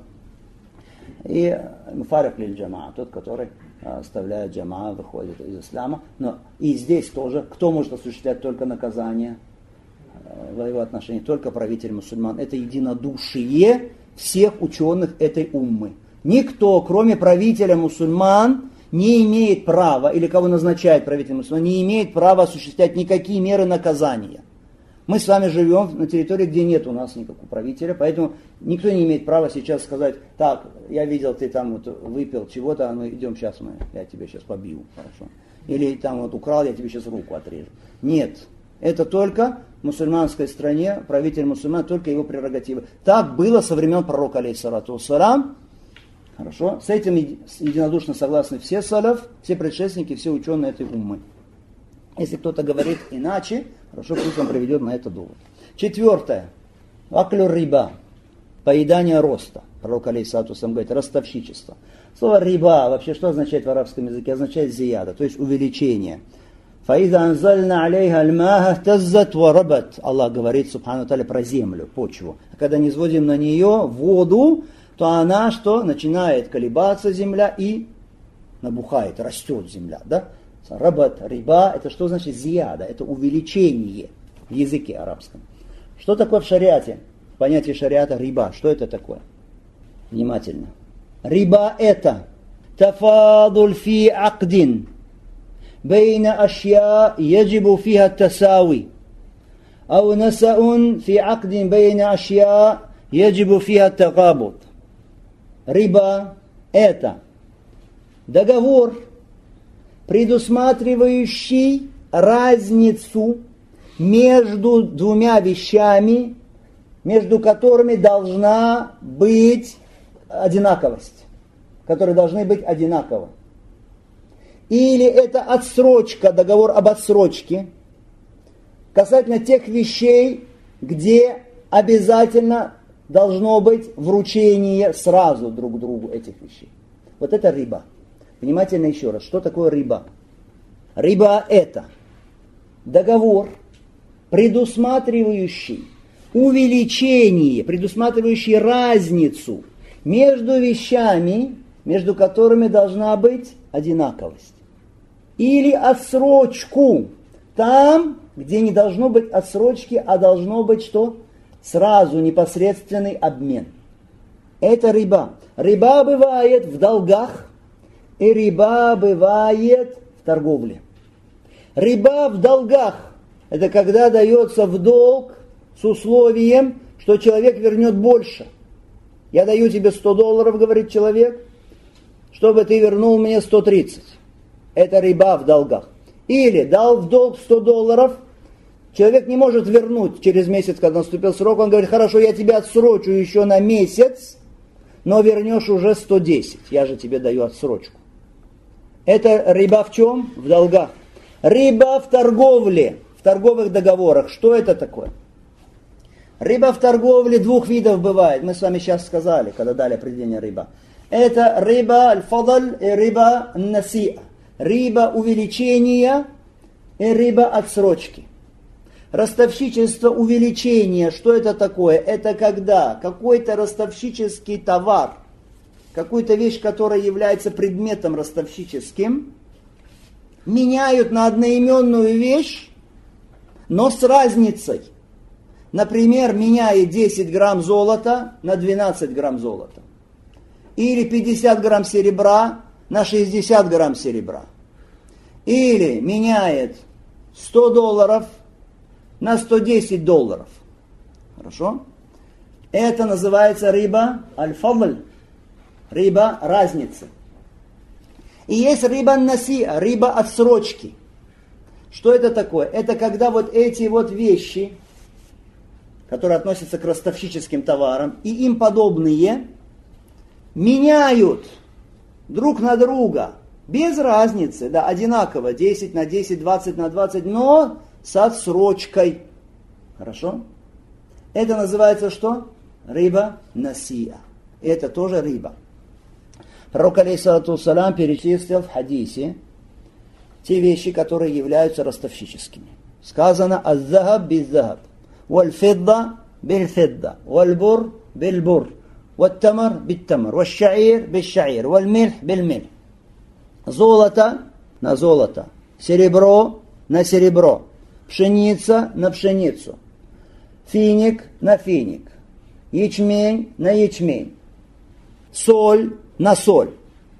И муфарик лиль джамаа, тот, который оставляет джамаа, выходит из ислама. Но и здесь тоже, кто может осуществлять только наказание в его отношении? Только правитель мусульман. Это единодушие всех ученых этой уммы. Никто, кроме правителя мусульман, не имеет права, или кого назначает правитель мусульман, не имеет права осуществлять никакие меры наказания. Мы с вами живем на территории, где нет у нас никакого правителя, поэтому никто не имеет права сейчас сказать, так, я видел, ты там вот выпил чего-то, а ну идем сейчас, я тебя сейчас побью, хорошо. Или там вот украл, я тебе сейчас руку отрежу. Нет, это только в мусульманской стране, правитель мусульман, только его прерогативы. Так было со времен пророка, алейхиссалату вассалям. Хорошо, с этим единодушно согласны все салаф, все предшественники, все ученые этой уммы. Если кто-то говорит иначе, хорошо, пусть он приведет на это довод. 4. Аклю риба. Поедание роста. Пророк алейхиссалату вассалям говорит, ростовщичество. Слово риба вообще что означает в арабском языке? Означает зияда, то есть увеличение. Фаида анзальна алейха альмаха таззат варабат. Аллах говорит, субхану та'аля, про землю, почву. А когда низводим на нее воду, то она что? Начинает колебаться земля и набухает, растет земля. Да? Рабат, риба, это что значит зияда? Это увеличение в языке арабском. Что такое в шариате? Понятие шариата риба. Что это такое? Внимательно. Риба это тафадуль фи акдин бейна ашья яджибу фиха тасауи ау насаун фи акдин бейна ашья яджибу фиха тагабут. Риба – это договор, предусматривающий разницу между двумя вещами, между которыми должна быть одинаковость, которые должны быть одинаковы. Или это отсрочка, договор об отсрочке, касательно тех вещей, где обязательно должно быть вручение сразу друг другу этих вещей. Вот это риба. Внимательно еще раз. Что такое риба? Риба это договор, предусматривающий увеличение, предусматривающий разницу между вещами, между которыми должна быть одинаковость. Или отсрочку. Там, где не должно быть отсрочки, а должно быть что? Сразу непосредственный обмен. Это риба. Риба бывает в долгах, и риба бывает в торговле. Риба в долгах – это когда дается в долг с условием, что человек вернет больше. Я даю тебе $100, говорит человек, чтобы ты вернул мне 130. Это риба в долгах. Или дал в долг $100, человек не может вернуть через месяц, когда наступил срок. Он говорит, хорошо, я тебя отсрочу еще на месяц, но вернешь уже 110. Я же тебе даю отсрочку. Это риба в чем? В долгах. Риба в торговле, в торговых договорах. Что это такое? Риба в торговле 2 видов бывает. Мы с вами сейчас сказали, когда дали определение риба. Это риба аль-фадаль и риба насиа. риба увеличения и риба отсрочки. Ростовщичество увеличения, что это такое? Это когда какой-то ростовщический товар, какую-то вещь, которая является предметом ростовщическим, меняют на одноименную вещь, но с разницей. Например, меняет 10 грамм золота на 12 грамм золота. Или 50 грамм серебра на 60 грамм серебра. Или меняет $100 на $110. Хорошо? Это называется риба аль-фадль, риба разницы. И есть риба насиа, риба отсрочки. Что это такое? Это когда вот эти вот вещи, которые относятся к ростовщическим товарам, и им подобные, меняют друг на друга, без разницы, да, одинаково, 10 на 10, 20 на 20, но с отсрочкой. Хорошо? Это называется что? Риба насиа. Это тоже риба. Пророк, алейхиссалату вассалям, перечислил в хадисе те вещи, которые являются ростовщическими. Сказано: «Аз-захаб biz-захаб, валь-фидда биль-фидда, валь-бур биль-бур, валь-тамар бит-тамар, валь-шаир биль-шаир, валь-мильх биль-мильх». Золото на золото, серебро на серебро, пшеница на пшеницу, финик на финик, ячмень на ячмень, соль на соль.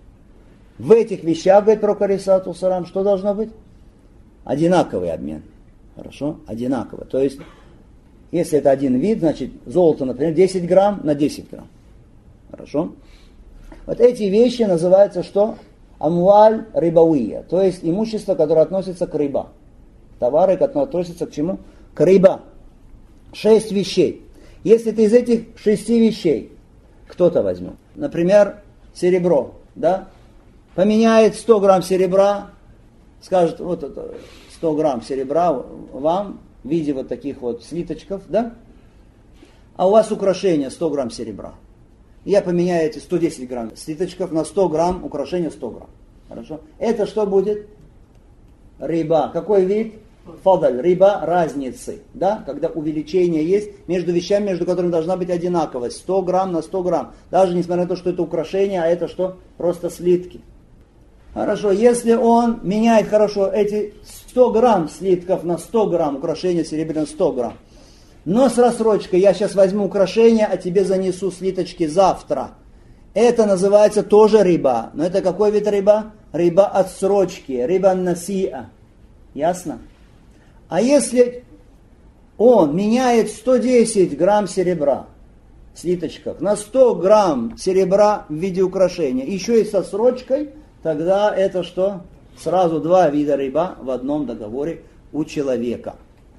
В этих вещах, говорит пророк, алейхиссалату вассалям, что должно быть? Одинаковый обмен. Хорошо? Одинаково. То есть, если это один вид, значит, золото, например, 10 грамм на 10 грамм. Хорошо? Вот эти вещи называются что? Амваль рибауия. То есть, имущество, которое относится к риба. Товары, которые относятся к чему? К риба. 6 вещей. Если ты из этих 6 вещей кто-то возьмет, например, серебро, да, поменяет 100 грамм серебра, скажет: вот это 100 грамм серебра вам в виде вот таких вот слиточков, да, а у вас украшение 100 грамм серебра. Я поменяю эти 110 грамм слиточков на 100 грамм украшения 100 грамм. Хорошо? Это что будет? Риба. Какой вид? Фадаль. Риба разницы. Да? Когда увеличение есть между вещами, между которыми должна быть одинаковость. 100 грамм на 100 грамм. Даже несмотря на то, что это украшение, а это что? Просто слитки. Хорошо. Если он меняет хорошо эти 100 грамм слитков на 100 грамм украшения серебряного 100 грамм. Но с рассрочкой: я сейчас возьму украшение, а тебе занесу слиточки завтра. Это называется тоже риба. Но это какой вид риба? Риба отсрочки, риба насиа. Ясно? А если он меняет 110 грамм серебра в слиточках на 100 грамм серебра в виде украшения, еще и с отсрочкой, тогда это что? Сразу два вида риба в одном договоре у человека.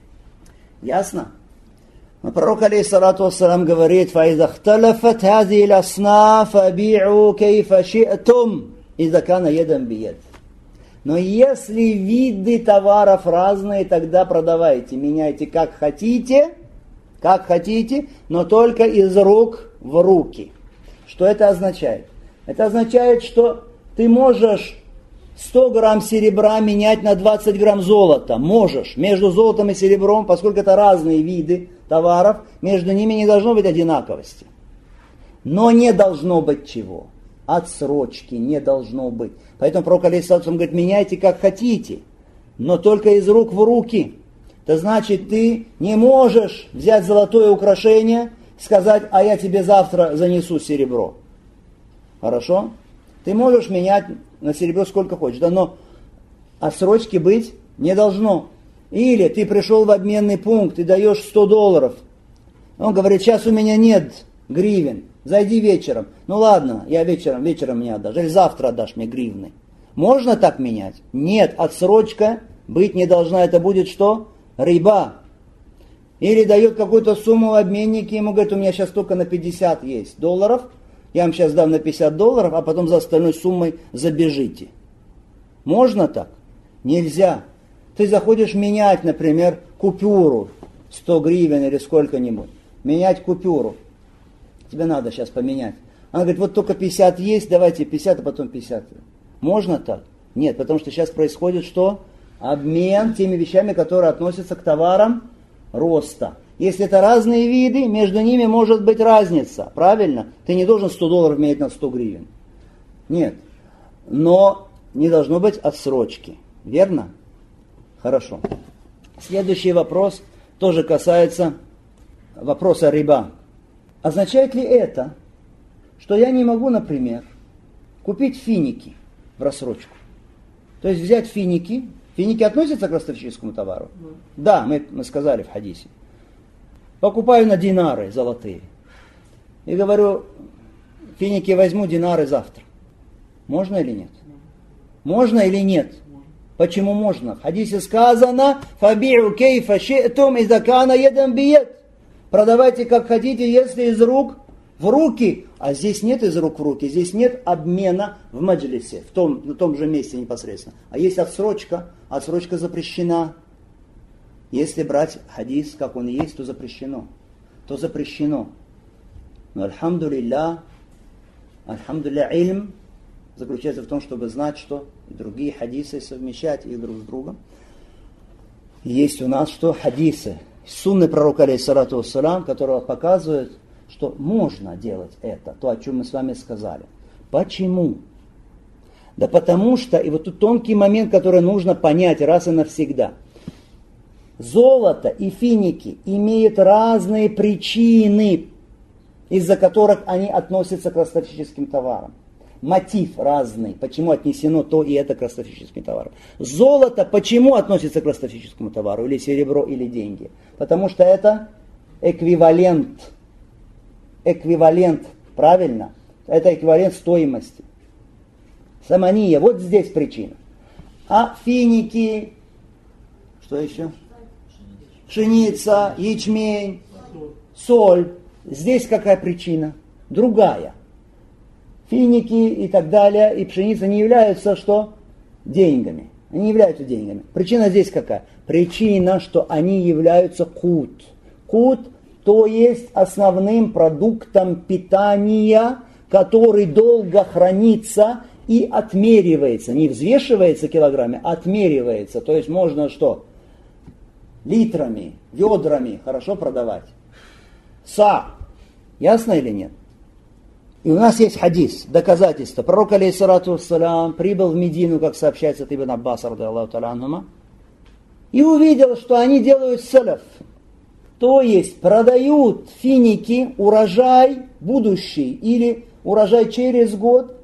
Ясно? Но пророк, алейхиссалату вассалям, говорит: «Фаиза хталафат хази ласна фаби'у кейфа ши'тум, иза кана едам биед». Но если виды товаров разные, тогда продавайте, меняйте как хотите, но только из рук в руки. Что это означает? Это означает, что ты можешь 100 грамм серебра менять на 20 грамм золота. Можешь. Между золотом и серебром, поскольку это разные виды товаров, между ними не должно быть одинаковости. Но не должно быть чего? Отсрочки не должно быть. Поэтому пророк, алейхиссалату вассалям, говорит: меняйте как хотите, но только из рук в руки. Это значит, ты не можешь взять золотое украшение, сказать: а я тебе завтра занесу серебро. Хорошо? Ты можешь менять на серебро сколько хочешь, да, но отсрочки быть не должно. Или ты пришел в обменный пункт и даешь $100. Он говорит: сейчас у меня нет гривен, зайди вечером. Ну ладно, я вечером мне отдашь, или завтра отдашь мне гривны. Можно так менять? Нет, отсрочка быть не должна. Это будет что? Риба. Или дает какую-то сумму в обменнике, ему говорит: у меня сейчас только на 50 есть долларов, я вам сейчас дам на $50, а потом за остальной суммой забежите. Можно так? Нельзя. Ты заходишь менять, например, купюру, 100 гривен или сколько-нибудь. Менять купюру. Тебе надо сейчас поменять. Она говорит: вот только 50 есть, давайте 50, а потом 50. Можно так? Нет, потому что сейчас происходит что? Обмен теми вещами, которые относятся к товарам роста. Если это разные виды, между ними может быть разница. Правильно? Ты не должен $100 менять на 100 гривен. Нет. Но не должно быть отсрочки. Верно? Хорошо. Следующий вопрос тоже касается вопроса риба. Означает ли это, что я не могу, например, купить финики в рассрочку? То есть взять финики. Финики относятся к ростовщическому товару? Да, мы сказали в хадисе. Покупаю на динары золотые. И говорю, финики возьму, динары завтра. Можно или нет? Можно или нет? Почему можно? В хадисе сказано, «Фаби'у кейфа ши'тум иза кана ядан биед». Продавайте как хотите, если из рук в руки. А здесь нет из рук в руки, здесь нет обмена в маджлисе, в том же месте непосредственно. А есть отсрочка, отсрочка запрещена. Если брать хадис, как он есть, то запрещено. То запрещено. Но альхамдулилля, ильм заключается в том, чтобы знать, что и другие хадисы совмещать их друг с другом. Есть у нас что? Хадисы. Сунны пророка, алейхиссалату вассалям, которые показывают, что можно делать это, то, о чем мы с вами сказали. Почему? Да потому что, и вот тут тонкий момент, который нужно понять раз и навсегда. Золото и финики имеют разные причины, из-за которых они относятся к ростовщическим товарам. Мотив разный, почему отнесено то и это к ростовщическим товарам. Золото почему относится к ростовщическому товару, или серебро, или деньги? Потому что это эквивалент. Эквивалент, правильно? Это эквивалент стоимости. Самания, вот здесь причина. А финики, что еще? Пшеница, ячмень, соль. Здесь какая причина? Другая. Финики и так далее, и пшеница не являются что? Деньгами. Они не являются деньгами. Причина здесь какая? Причина, что они являются кут. Кут, то есть основным продуктом питания, который долго хранится и отмеривается. Не взвешивается килограммами, а отмеривается. То есть можно что? Литрами, ведрами хорошо продавать. Ясно или нет? И у нас есть хадис, доказательство. Пророк, алейхиссалату вассалям, прибыл в Медину, как сообщается от Ибн Аббаса, радиаллаху та'аля анхума, и увидел, что они делают салаф. То есть продают финики, урожай будущий или урожай через год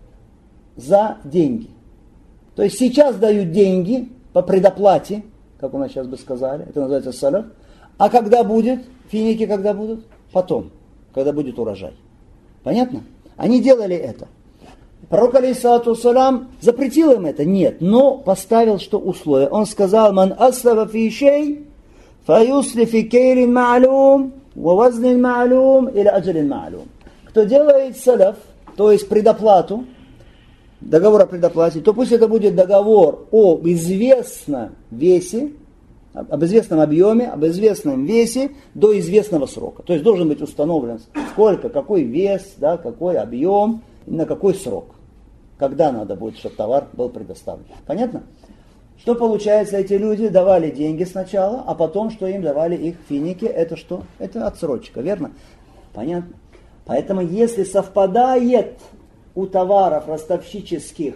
за деньги. То есть сейчас дают деньги по предоплате, как у нас сейчас бы сказали, это называется салаф. А когда будет, финики когда будут? Потом, когда будет урожай. Понятно? Они делали это. Пророк, алейхиссалату вассалям, запретил им это? Нет. Но поставил что условие. Он сказал, «Ман аслава фи шей, фаюсли фи кейлин ма'лум, ва вазнин ма'лум, или аджалин ма'лум». Кто делает салаф, то есть предоплату, договор о предоплате, то пусть это будет договор об известном весе, об известном объеме, об известном весе до известного срока. То есть должен быть установлен сколько, какой вес, да, какой объем, на какой срок. Когда надо будет, чтобы товар был предоставлен. Понятно? Что получается, эти люди давали деньги сначала, а потом, что им давали их финики, это что? Это отсрочка, верно? Понятно? Поэтому если совпадает у товаров ростовщических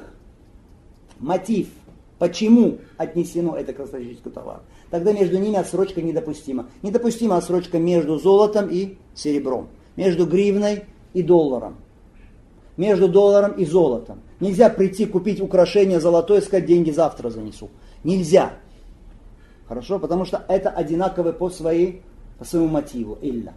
мотив, почему отнесено это к ростовщическому товару, тогда между ними отсрочка недопустима. Недопустима отсрочка между золотом и серебром, между гривной и долларом, между долларом и золотом. Нельзя прийти купить украшение золотое и сказать, деньги завтра занесу. Нельзя. Хорошо? Потому что это одинаково по своему мотиву. Илля.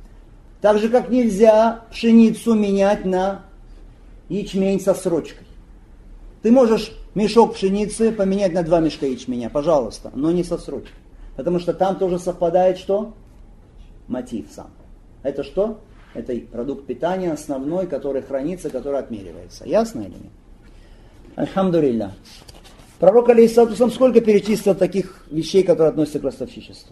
Так же, как нельзя пшеницу менять на ячмень со срочкой. Ты можешь мешок пшеницы поменять на 2 мешка ячменя, пожалуйста, но не со срочкой. Потому что там тоже совпадает что? Мотив сам. Это что? Это продукт питания основной, который хранится, который отмеривается. Ясно или нет? Альхамдулилля. Пророк, алейхиссалату вассалям, сколько перечислил таких вещей, которые относятся к ростовщичеству?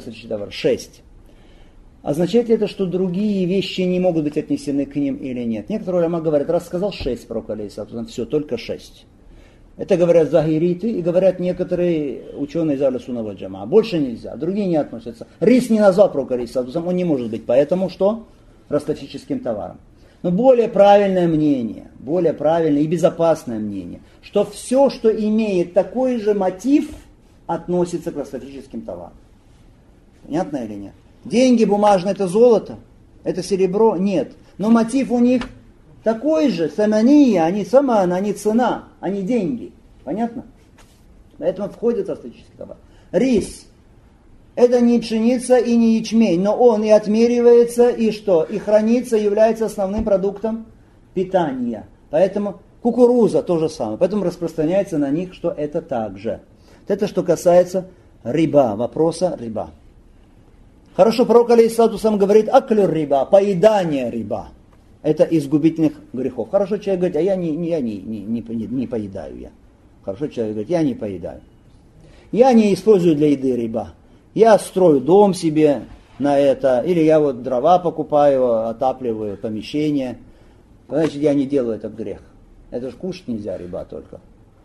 6. Означает ли это, что другие вещи не могут быть отнесены к ним или нет? Некоторые уляма говорят, раз сказал 6 пророк, алейхиссалату вассалям, все, только 6. Это говорят захириты и говорят некоторые ученые из Ахлю Сунна валь Джамаа. Больше нельзя, другие не относятся. Рис не назвал пророка, он не может быть, поэтому что? Ростовщическим товаром. Но более правильное мнение, более правильное и безопасное мнение, что все, что имеет такой же мотив, относится к ростовщическим товарам. Понятно или нет? Деньги бумажные — это золото, это серебро? Нет. Но мотив у них такой же, самания, они саман, они цена, они деньги. Понятно? Поэтому входит ростовщический товар. Рис — это не пшеница и не ячмень, но он и отмеривается, и что? И хранится, является основным продуктом питания. Поэтому кукуруза — то же самое. Поэтому распространяется на них, что это так же. Это что касается риба, вопроса риба. Хорошо, пророк алейхиссалату сам говорит: аклю риба, поедание риба. Это из губительных грехов. Хорошо, человек говорит: а я не поедаю я. Хорошо, человек говорит: я не поедаю. Я не использую для еды риба. Я строю дом себе на это, или я вот дрова покупаю, отапливаю помещение. Значит, я не делаю этот грех. Это же кушать нельзя риба только.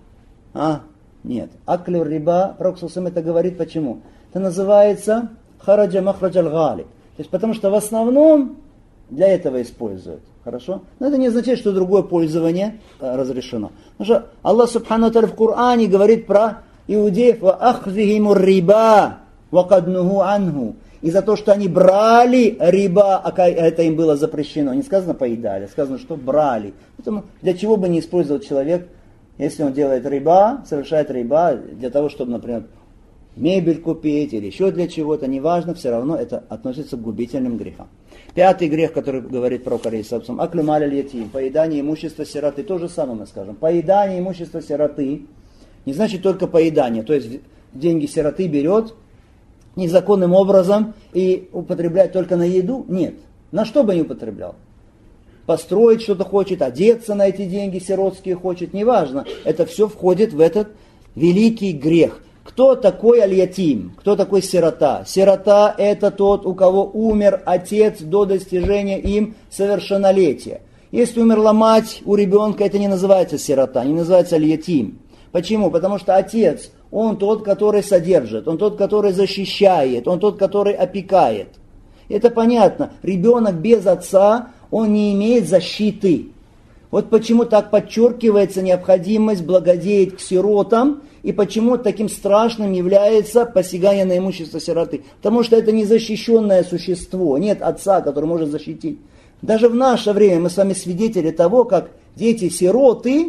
Нет. Аклю риба, пророк сам это говорит, почему? Это называется хараджа махраджа аль-гали. То есть потому что в основном для этого используют. Хорошо? Но это не означает, что другое пользование разрешено. Потому что Аллах Субхану Тааля в Коране говорит про иудеев: «Ва ахзихиму риба, ва каднуху анху». И за то, что они брали риба, а это им было запрещено. Не сказано поедали, сказано, что брали. Поэтому для чего бы не использовать человек, если он делает риба, совершает риба, для того, чтобы, например, мебель купить или еще для чего-то, неважно, все равно это относится к губительным грехам. Пятый грех, который говорит пророк алейхиссалату: аклю маль аль-ятим, поедание имущества сироты. То же самое мы скажем. Поедание имущества сироты не значит только поедание. То есть деньги сироты берет незаконным образом и употребляет только на еду? Нет. На что бы не употреблял? Построить что-то хочет, одеться на эти деньги сиротские хочет, неважно. Это все входит в этот великий грех. Кто такой аль-ятим? Кто такой сирота? Сирота — это тот, у кого умер отец до достижения им совершеннолетия. Если умерла мать у ребенка, это не называется сирота, не называется аль-ятим. Почему? Потому что отец, он тот, который содержит, он тот, который защищает, он тот, который опекает. Это понятно. Ребенок без отца, он не имеет защиты. Вот почему так подчеркивается необходимость благодеять к сиротам, и почему таким страшным является посягание на имущество сироты. Потому что это незащищенное существо, нет отца, который может защитить. Даже в наше время мы с вами свидетели того, как дети-сироты,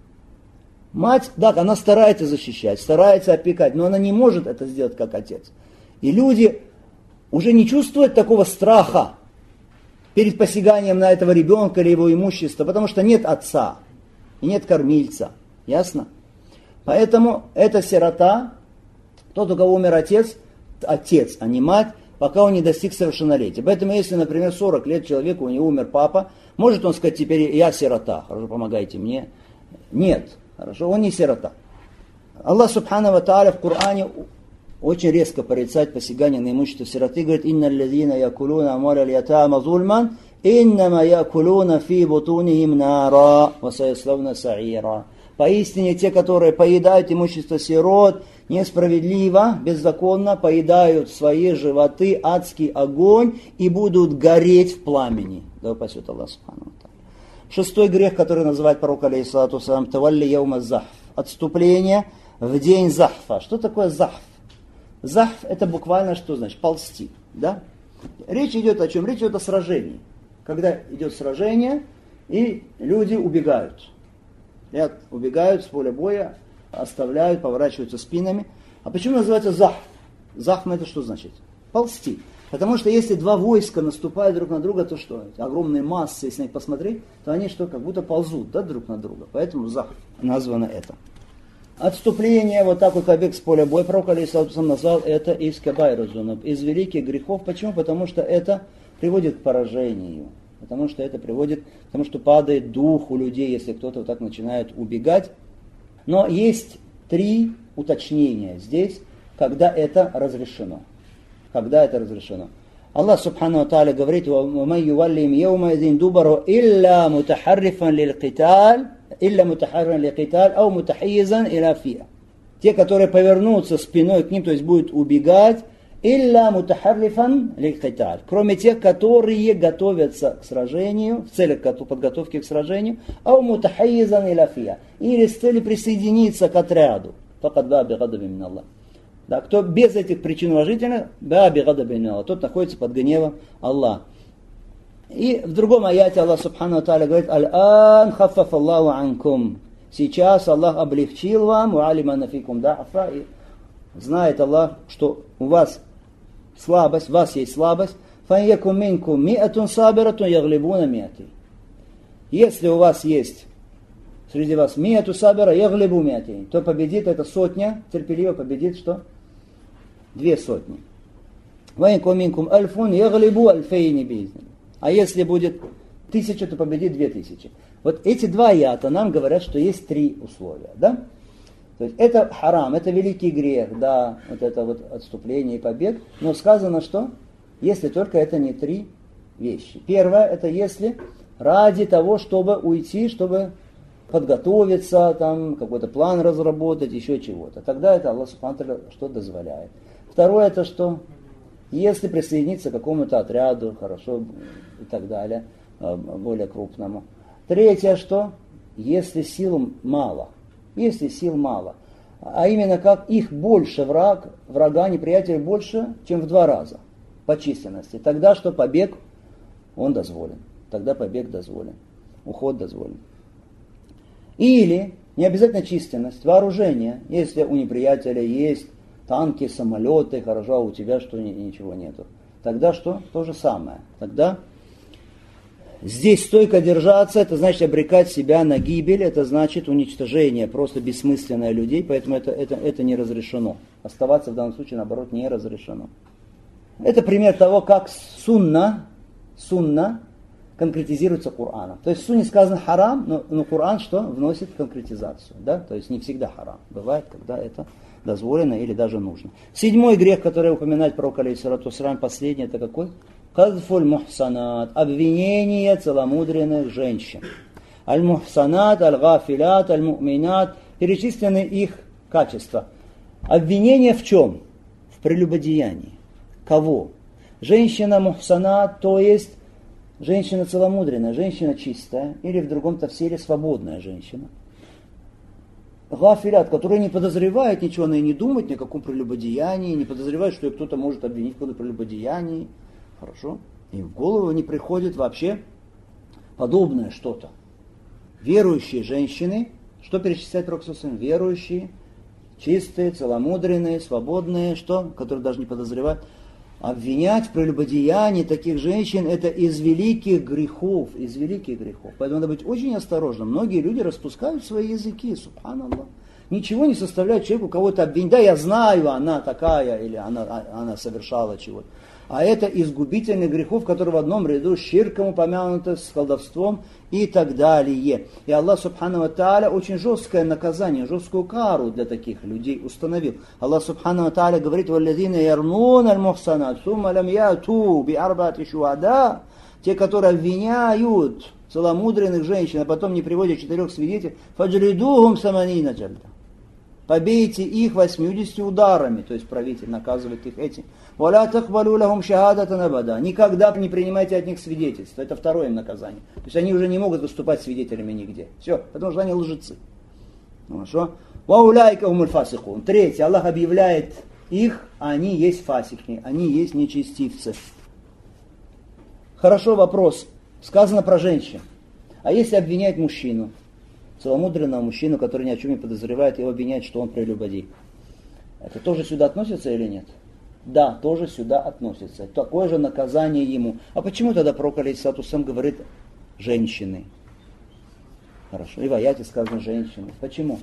мать, да, она старается защищать, старается опекать, но она не может это сделать как отец. И люди уже не чувствуют такого страха перед посяганием на этого ребенка или его имущество, потому что нет отца и нет кормильца. Ясно? Поэтому эта сирота, тот, у кого умер отец, а не мать, пока он не достиг совершеннолетия. Поэтому, если, например, 40 лет человеку, у него умер папа, может он сказать: теперь я сирота, хорошо, помогайте мне. Нет, хорошо, он не сирота. Аллах Субхану ва Тааля в Коране очень резко порицает посягание на имущество сироты, говорит: «Инна аллазина якулуна амваля аль-ятама зульман, иннама якулуна фи бутунихим нара, ва саяславна саира». Поистине те, которые поедают имущество сирот несправедливо, беззаконно, поедают свои животы адский огонь и будут гореть в пламени. Да упасет Аллах Субхану ва Тааля. Шестой грех, который называет пророк алейхиссалату вассалям: тавалли яума захф. Отступление в день захфа. Что такое захф? Захф — это буквально что значит? Ползти. Да? Речь идет о чем? Речь идет о сражении. Когда идет сражение, и люди убегают. Убегают с поля боя, оставляют, поворачиваются спинами. А почему называется захф? Захф — это что значит? Ползти. Потому что если два войска наступают друг на друга, то что? Огромные массы, если на них посмотреть, то они что, как будто ползут, да, друг на друга. Поэтому захф названо это. Отступление, вот так вот побег с поля боя, пророк алейхиссалату назвал это из кабайру-зунуб, из великих грехов. Почему? Потому что это приводит к поражению. Потому что это приводит к тому, что падает дух у людей, если кто-то вот так начинает убегать. Но есть 3 уточнения здесь, когда это разрешено. Когда это разрешено. Аллах Субхану ва Тааля говорит: وَمَنْ يُوَلِّهِمْ يَوْمَئِذٍ دُبَرَهُ إِلَّا مُتَحَرِّفًا لِلْقِتَالِ أَوْ مُتَحَيِّزًا إِلَى فِئَةٍ. Те, которые повернутся спиной к ним, то есть будут убегать, «Илля мутахаррифан лиль-киталь», кроме тех, которые готовятся к сражению, в целях подготовки к сражению, «Ау мутахайизан иля фия», или с целью присоединиться к отряду. «Факад ба бигадабин мин Аллах». Да, кто без этих причин уважительных, ба бигадабин мин Аллах, тот находится под гневом Аллаха. И в другом аяте Аллах Субхану ва Тааля говорит: «Аль-ан хаффаф Аллаху анкум». Сейчас Аллах облегчил вам, «Уалима нафикум да'фа», и знает Аллах, что у вас слабость, у вас есть слабость. «Фаньякум минкум миатун сабиратун яглибуна миати». Если у вас есть среди вас миату сабира яглибу миати, то победит эта сотня, терпеливо победит что? 2 сотни. «Фаньякум минкум альфун яглибу альфейни бизни». А если будет 1000, то победит 2000. Вот эти 2 аята нам говорят, что есть 3 условия, да? То есть это харам, это великий грех, да, вот это вот отступление и побег. Но сказано, что если только это не 3 вещи. Первое, это если ради того, чтобы уйти, чтобы подготовиться, там, какой-то план разработать, еще чего-то. Тогда это Аллах Субхану ва Тааля что дозволяет. Второе, это что? Если присоединиться к какому-то отряду, хорошо, и так далее, более крупному. Третье, что? Если сил мало. Если сил мало. А именно как их больше врага, неприятеля больше, чем в 2 раза по численности. Тогда что побег, он дозволен. Тогда побег дозволен. Уход дозволен. Или, не обязательно численность, вооружение. Если у неприятеля есть танки, самолеты, хорошо, а у тебя что, ничего нету. Тогда что? То же самое. Тогда здесь стойко держаться, это значит обрекать себя на гибель, это значит уничтожение просто бессмысленное людей, поэтому это не разрешено. Оставаться в данном случае, наоборот, не разрешено. Это пример того, как сунна конкретизируется Кораном. То есть в сунне сказано харам, но Коран что? Вносит конкретизацию. Да? То есть не всегда харам. Бывает, когда это дозволено или даже нужно. 7-й грех, который упоминает пророк, алейхиссалату вассалям, последний, это какой? Казфуль мухсанат, обвинение целомудренных женщин. Аль-мухсанат, аль-гафилят, аль-му'минат, перечислены их качества. Обвинение в чем? В прелюбодеянии. Кого? Женщина мухсанат, то есть женщина целомудренная, женщина чистая, или в другом тавсире свободная женщина. Гафилят, которая не подозревает ничего, она и не думает ни о каком прелюбодеянии, не подозревает, что ее кто-то может обвинить в каком-то прелюбодеянии. Хорошо? И в голову не приходит вообще подобное что-то. Верующие женщины, что перечисляет пророк саллаллаху алейхи ва саллям? Верующие, чистые, целомудренные, свободные, что? Которые даже не подозревают. Обвинять в прелюбодеянии таких женщин — это из великих грехов, Поэтому надо быть очень осторожным. Многие люди распускают свои языки, субханаллах. Ничего не составляет человеку кого-то обвинить. Да, я знаю, она такая, или она совершала чего-то. А это из губительных грехов, которые в одном ряду с ширком упомянуты, с колдовством и так далее. И Аллах Субхану ва Тааля очень жесткое наказание, жесткую кару для таких людей установил. Аллах Субхану ва Тааля говорит: «Валлазина ярнун аль-мухсанат, сумма лам яту би арбаати шуада». Те, которые обвиняют целомудренных женщин, а потом не приводят 4 свидетелей, фаджридухум саманина джальда. Побейте их 80 ударами, то есть правитель наказывает их этим. «Валя тахбалу лахум шахадатан абада». Никогда не принимайте от них свидетельства. Это второе им наказание. То есть они уже не могут выступать свидетелями нигде. Все, потому что они лжецы. Хорошо? «Вауляйка хумуль фасикун». 3. Аллах объявляет их, они есть фасики, они есть нечестивцы. Хорошо, вопрос. Сказано про женщин. А если обвинять мужчину? Целомудренного мужчину, который ни о чем не подозревает, его обвиняет, что он прелюбодей. Это тоже сюда относится или нет? Да, тоже сюда относится. Такое же наказание ему. А почему тогда пророк алейхиссалату вассалям говорит женщины? Хорошо, и в аяте сказано женщины. Почему?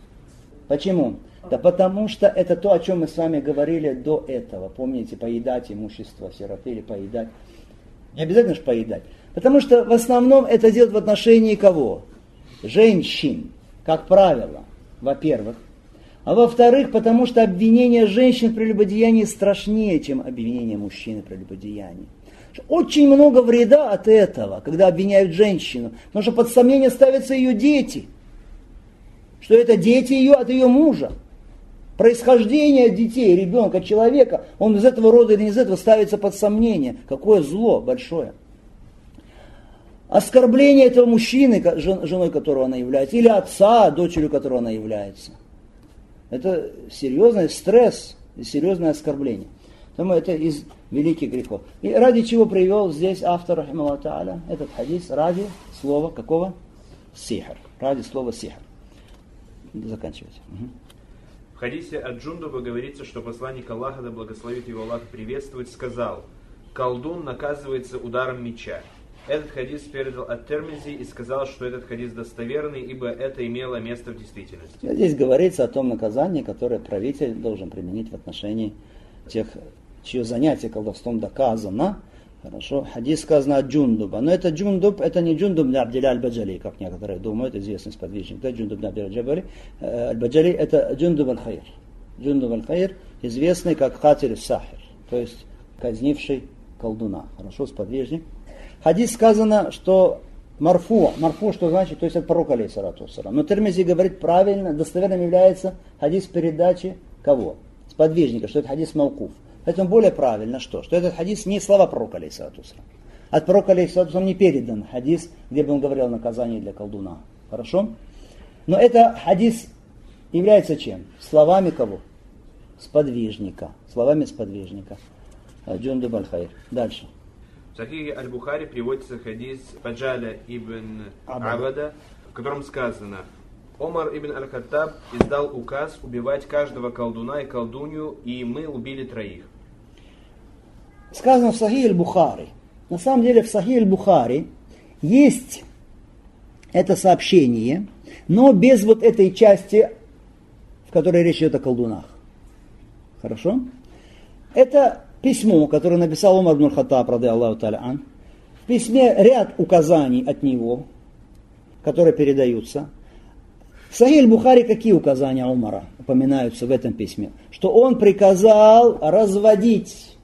Да потому что это то, о чем мы с вами говорили до этого. Помните, поедать имущество сироты или поедать. Не обязательно же поедать. Потому что в основном это делают в отношении кого? Женщин, как правило. Во-первых. А во-вторых, потому что обвинение женщин в прелюбодеянии страшнее, чем обвинение мужчины в прелюбодеянии. Очень много вреда от этого, когда обвиняют женщину, потому что под сомнение ставятся ее дети, что это дети ее от ее мужа. Происхождение детей, ребенка, человека, он из этого рода или не из этого, ставится под сомнение. Какое зло большое. Оскорбление этого мужчины, женой которого она является, или отца, дочерью которого она является. Это серьезный стресс и серьезное оскорбление. Поэтому это из великих грехов. И ради чего привел здесь автор, рахимахуллаху тааля, этот хадис, ради слова какого? Сихр. Ради слова сихр. Заканчивайте. В хадисе от Джундуба говорится, что посланник Аллаха, да благословит его Аллах, приветствует, сказал: колдун наказывается ударом меча. Этот хадис передал от Термизи и сказал, что этот хадис достоверный, ибо это имело место в действительности. Здесь говорится о том наказании, которое правитель должен применить в отношении тех, чье занятие колдовством доказано. Хорошо, хадис сказано от Джундуба. Но это Джундуб, это не Джундуб ибн Абдилля аль-Баджали, как некоторые думают, известный сподвижник. Да, Джундуб ибн Абдилля аль-Баджали, это Джундуб аль-Хайр. Джундуб аль-Хайр, известный как Хатиль сахир, то есть казнивший колдуна. Хорошо, сподвижник. Хадис сказано, что марфу, что значит, то есть от пророка алейхиссалату вассалам. Но Термизи говорит правильно, достоверным является хадис передачи кого? Сподвижника, что это хадис маукуф. Поэтому более правильно что? Что этот хадис не слова пророка алейхиссалату вассалам. От пророка алейхиссалату вассалам не передан хадис, где бы он говорил о наказании для колдуна. Хорошо? Но это хадис является чем? Словами кого? Сподвижника. Словами сподвижника. Джундуб аль-Хайр. Дальше. В Сахихе Аль-Бухари приводится хадис Фаджаля ибн Абада, в котором сказано: Омар ибн Аль-Хаттаб издал указ убивать каждого колдуна и колдунью, и мы убили 3. Сказано в Сахихе Аль-Бухари. На самом деле в Сахихе Аль-Бухари есть это сообщение, но без вот этой части, в которой речь идет о колдунах. Хорошо? Это письмо, которое написал Умар ибн Аль-Хаттаб, ради Аллаху та'аля ан. В письме ряд указаний от него, которые передаются. В Сахих аль-Бухари какие указания Умара упоминаются в этом письме? Что он приказал разводить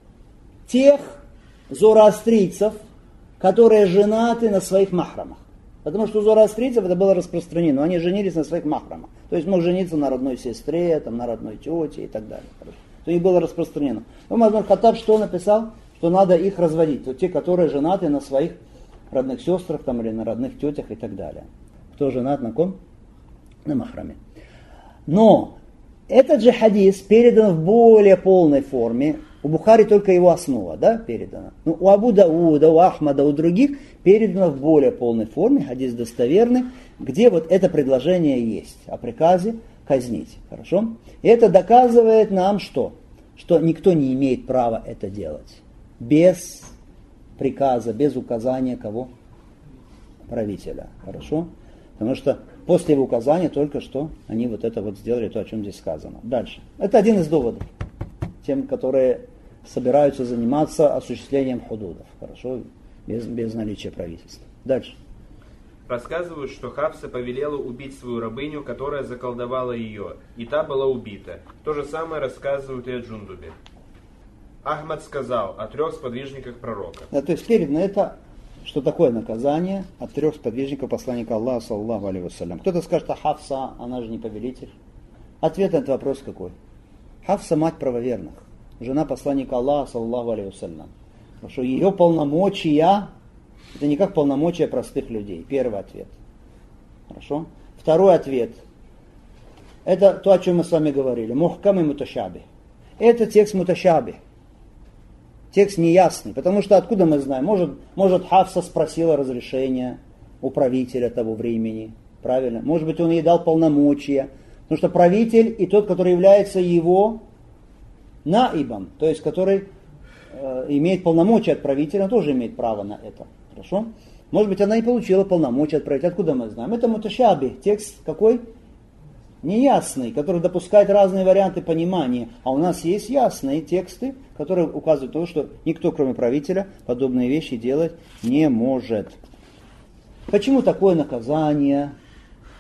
тех зороастрийцев, которые женаты на своих махрамах. Потому что у зороастрийцев это было распространено. Они женились на своих махрамах. То есть мог жениться на родной сестре, там, на родной тете и так далее. То их было распространено. Умар ибн Хаттаб что написал? Что надо их разводить. Вот те, которые женаты на своих родных сестрах там, или на родных тетях и так далее. Кто женат на ком? На махраме. Но этот же хадис передан в более полной форме. У Бухари только его основа, да, передана. Но у Абу Дауда, у Ахмада, у других передано в более полной форме, хадис достоверный, где вот это предложение есть о приказе казнить. Хорошо? И это доказывает нам что? Что никто не имеет права это делать. Без приказа, без указания кого? Правителя. Хорошо? Потому что после его указания только что они вот это вот сделали, то, о чем здесь сказано. Дальше. Это один из доводов. Тем, которые собираются заниматься осуществлением худудов. Хорошо? Без наличия правительства. Дальше. Рассказывают, что Хафса повелела убить свою рабыню, которая заколдовала ее, и та была убита. То же самое рассказывают и о Джундубе. Ахмад сказал о 3 сподвижниках пророка. Да, то есть передано это, что такое наказание от 3 сподвижников посланника Аллаха, саллаллаху алейхи вассалям. Кто-то скажет, а Хафса, она же не повелитель. Ответ на этот вопрос какой? Хафса мать правоверных, жена посланника Аллаха, саллаллаху алейхи вассалям. Потому что ее полномочия, это не как полномочия простых людей. Первый ответ. Хорошо? Второй ответ. Это то, о чем мы с вами говорили. Мухкам и муташаби. Это текст муташаби. Текст неясный. Потому что откуда мы знаем? Может Хафса спросила разрешения у правителя того времени. Правильно? Может быть, он ей дал полномочия. Потому что правитель и тот, который является его наибом, то есть который имеет полномочия от правителя, он тоже имеет право на это. Хорошо? Может быть, она и получила полномочия от правителя. Откуда мы знаем? Это муташаби. Текст какой? Неясный, который допускает разные варианты понимания. А у нас есть ясные тексты, которые указывают на то, что никто, кроме правителя, подобные вещи делать не может. Почему такое наказание?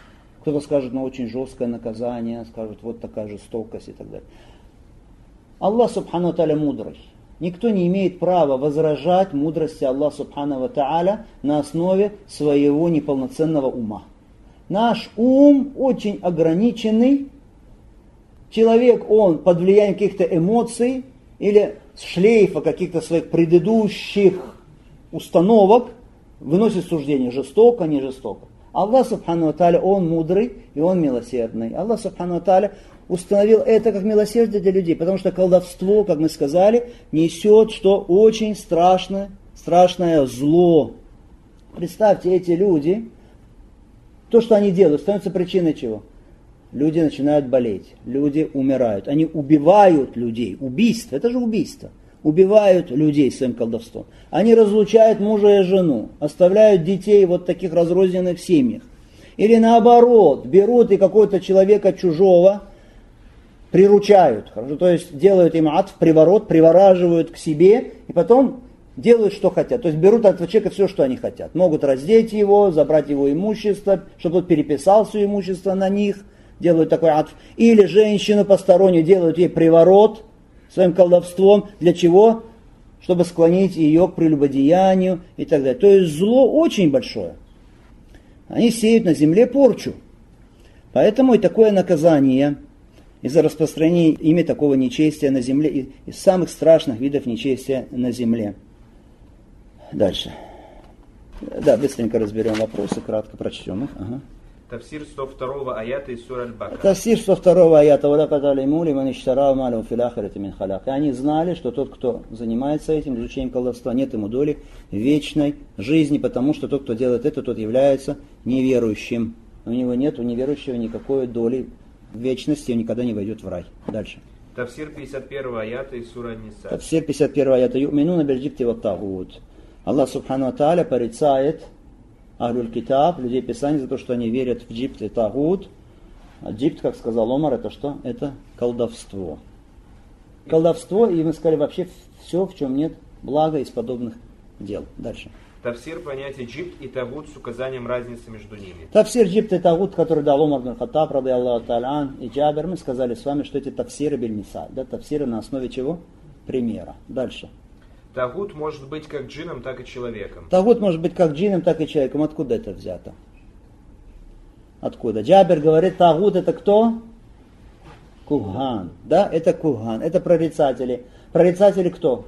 Кто-то скажет, очень жесткое наказание, скажет, вот такая жестокость и так далее. Аллах Субхану ва Тааля мудрый. Никто не имеет права возражать мудрости Аллаха Субхану ва Тааля на основе своего неполноценного ума. Наш ум очень ограниченный. Человек, он под влиянием каких-то эмоций или шлейфа каких-то своих предыдущих установок выносит суждение, жестоко, не жестоко. Аллах Субхану ва Тааля, он мудрый и он милосердный. Аллах Субхану ва Тааля установил это как милосердие для людей, потому что колдовство, как мы сказали, несет что очень страшное зло. Представьте, эти люди, то, что они делают, становится причиной чего? Люди начинают болеть, люди умирают, они убивают людей. Убийство, это же убийство. Убивают людей своим колдовством. Они разлучают мужа и жену, оставляют детей в вот таких разрозненных семьях. Или наоборот, берут и какого-то человека чужого приручают. То есть делают им атф, приворот, привораживают к себе и потом делают, что хотят. То есть берут от этого человека все, что они хотят. Могут раздеть его, забрать его имущество, чтобы он переписал все имущество на них. Делают такой атф. Или женщину постороннюю делают ей приворот своим колдовством. Для чего? Чтобы склонить ее к прелюбодеянию и так далее. То есть зло очень большое. Они сеют на земле порчу. Поэтому и такое наказание из-за распространения ими такого нечестия на земле, из самых страшных видов нечестия на земле. Дальше. Да, быстренько разберем вопросы, кратко прочтем их. Ага. Тафсир 102 аята из сура Аль-Бакара. Тафсир 102 аята. И они знали, что тот, кто занимается этим, изучением колдовства, нет ему доли вечной жизни, потому что тот, кто делает это, тот является неверующим. У него нет, у неверующего никакой доли вечности, он никогда не войдет в рай. Дальше. Тафсир 51 аята из сура Ниса. Тафсир 51 аята. Ю'минуна биль-джибти ват-тагут. Аллах Субхану ва Тааля порицает Ахлюль Китаб, людей Писания, за то, что они верят в джибт и тагут. А джибт, как сказал Омар, это что? Это колдовство. Колдовство, и мы сказали вообще все, в чем нет блага из подобных дел. Дальше. Тафсир понятия джибт и тагут с указанием разницы между ними. Тафсир джибт и тагут, который дал Омар бин Хаттаб, рады Аллаху Та'аля и Джабир, мы сказали с вами, что эти тафсиры биль-мисаль. Да, тафсиры на основе чего? Примера. Дальше. Тагут может быть как джинном, так и человеком. Тагут может быть как джинном, так и человеком. Откуда это взято? Откуда? Джабир говорит, тагут это кто? Куган. Да, это куган. Это прорицатели. Прорицатели кто?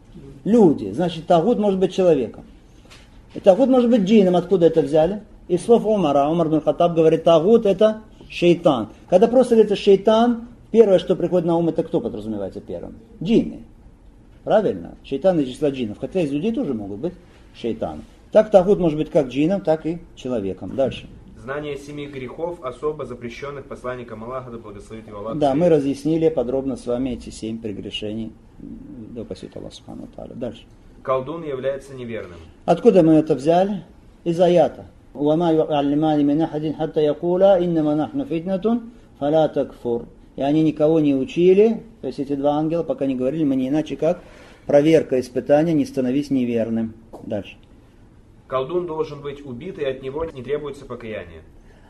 Люди. Значит, тагут может быть человеком. И тагут может быть джинном. Откуда это взяли? Из слов Умара. Умар бин Хаттаб говорит, тагут это шейтан. Когда просто говорится шейтан, первое, что приходит на ум, это кто подразумевается первым? Джинны. Правильно? Шейтаны из числа джиннов. Хотя из людей тоже могут быть шейтаны. Так тагут может быть как джинном, так и человеком. Дальше. Знание 7 грехов, особо запрещенных посланником Аллаха, да благословит его Аллах. Да, мы разъяснили подробно с вами эти 7 прегрешений. Да упасит Аллах Субхану ва Тааля. Дальше. Колдун является неверным. Откуда мы это взяли? Из аята. وَمَا يُعَلِّمَانِ مِنْ أَحَدٍ حَتَّى يَقُولَا إِنَّمَا نَحْنُ فِتْنَةٌ فَلَا تَكْفُرْ. И они никого не учили, то есть эти два ангела, пока не говорили, мы не иначе как проверка, испытания, не становись неверным. Дальше. Колдун должен быть убит, и от него не требуется покаяние.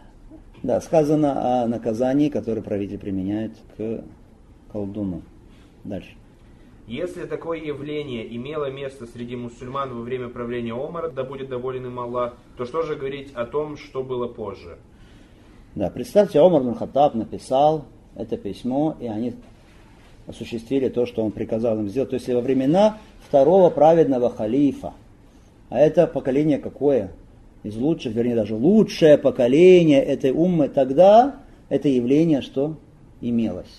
Да, сказано о наказании, которое правитель применяет к колдуну. Дальше. Если такое явление имело место среди мусульман во время правления Омара, да будет доволен им Аллах, то что же говорить о том, что было позже? Да, представьте, Омар бин Хаттаб написал это письмо, и они осуществили то, что он приказал им сделать. То есть во времена второго праведного халифа, а это поколение какое? Из лучших, вернее даже лучшее поколение этой уммы, тогда это явление что имелось.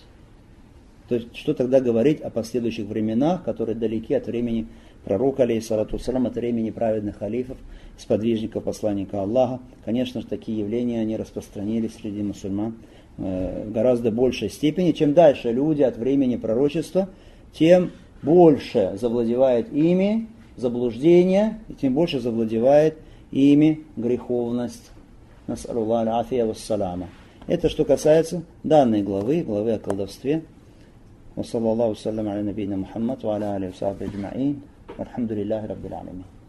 То есть что тогда говорить о последующих временах, которые далеки от времени пророка, алейхиссалату вассалям, от времени праведных халифов, сподвижников посланника Аллаха. Конечно же, такие явления, они распространились среди мусульман в гораздо большей степени. Чем дальше люди от времени пророчества, тем больше завладевает ими заблуждение, и тем больше завладевает ими греховность. Нас'алуллах аль-афия вассалама. Это что касается данной главы о колдовстве. Ва саллаллаху саллям аля набийна Мухаммад ва аля алихи ва сахбихи аджмаин. Вальхамдулиллахи раббил аламин.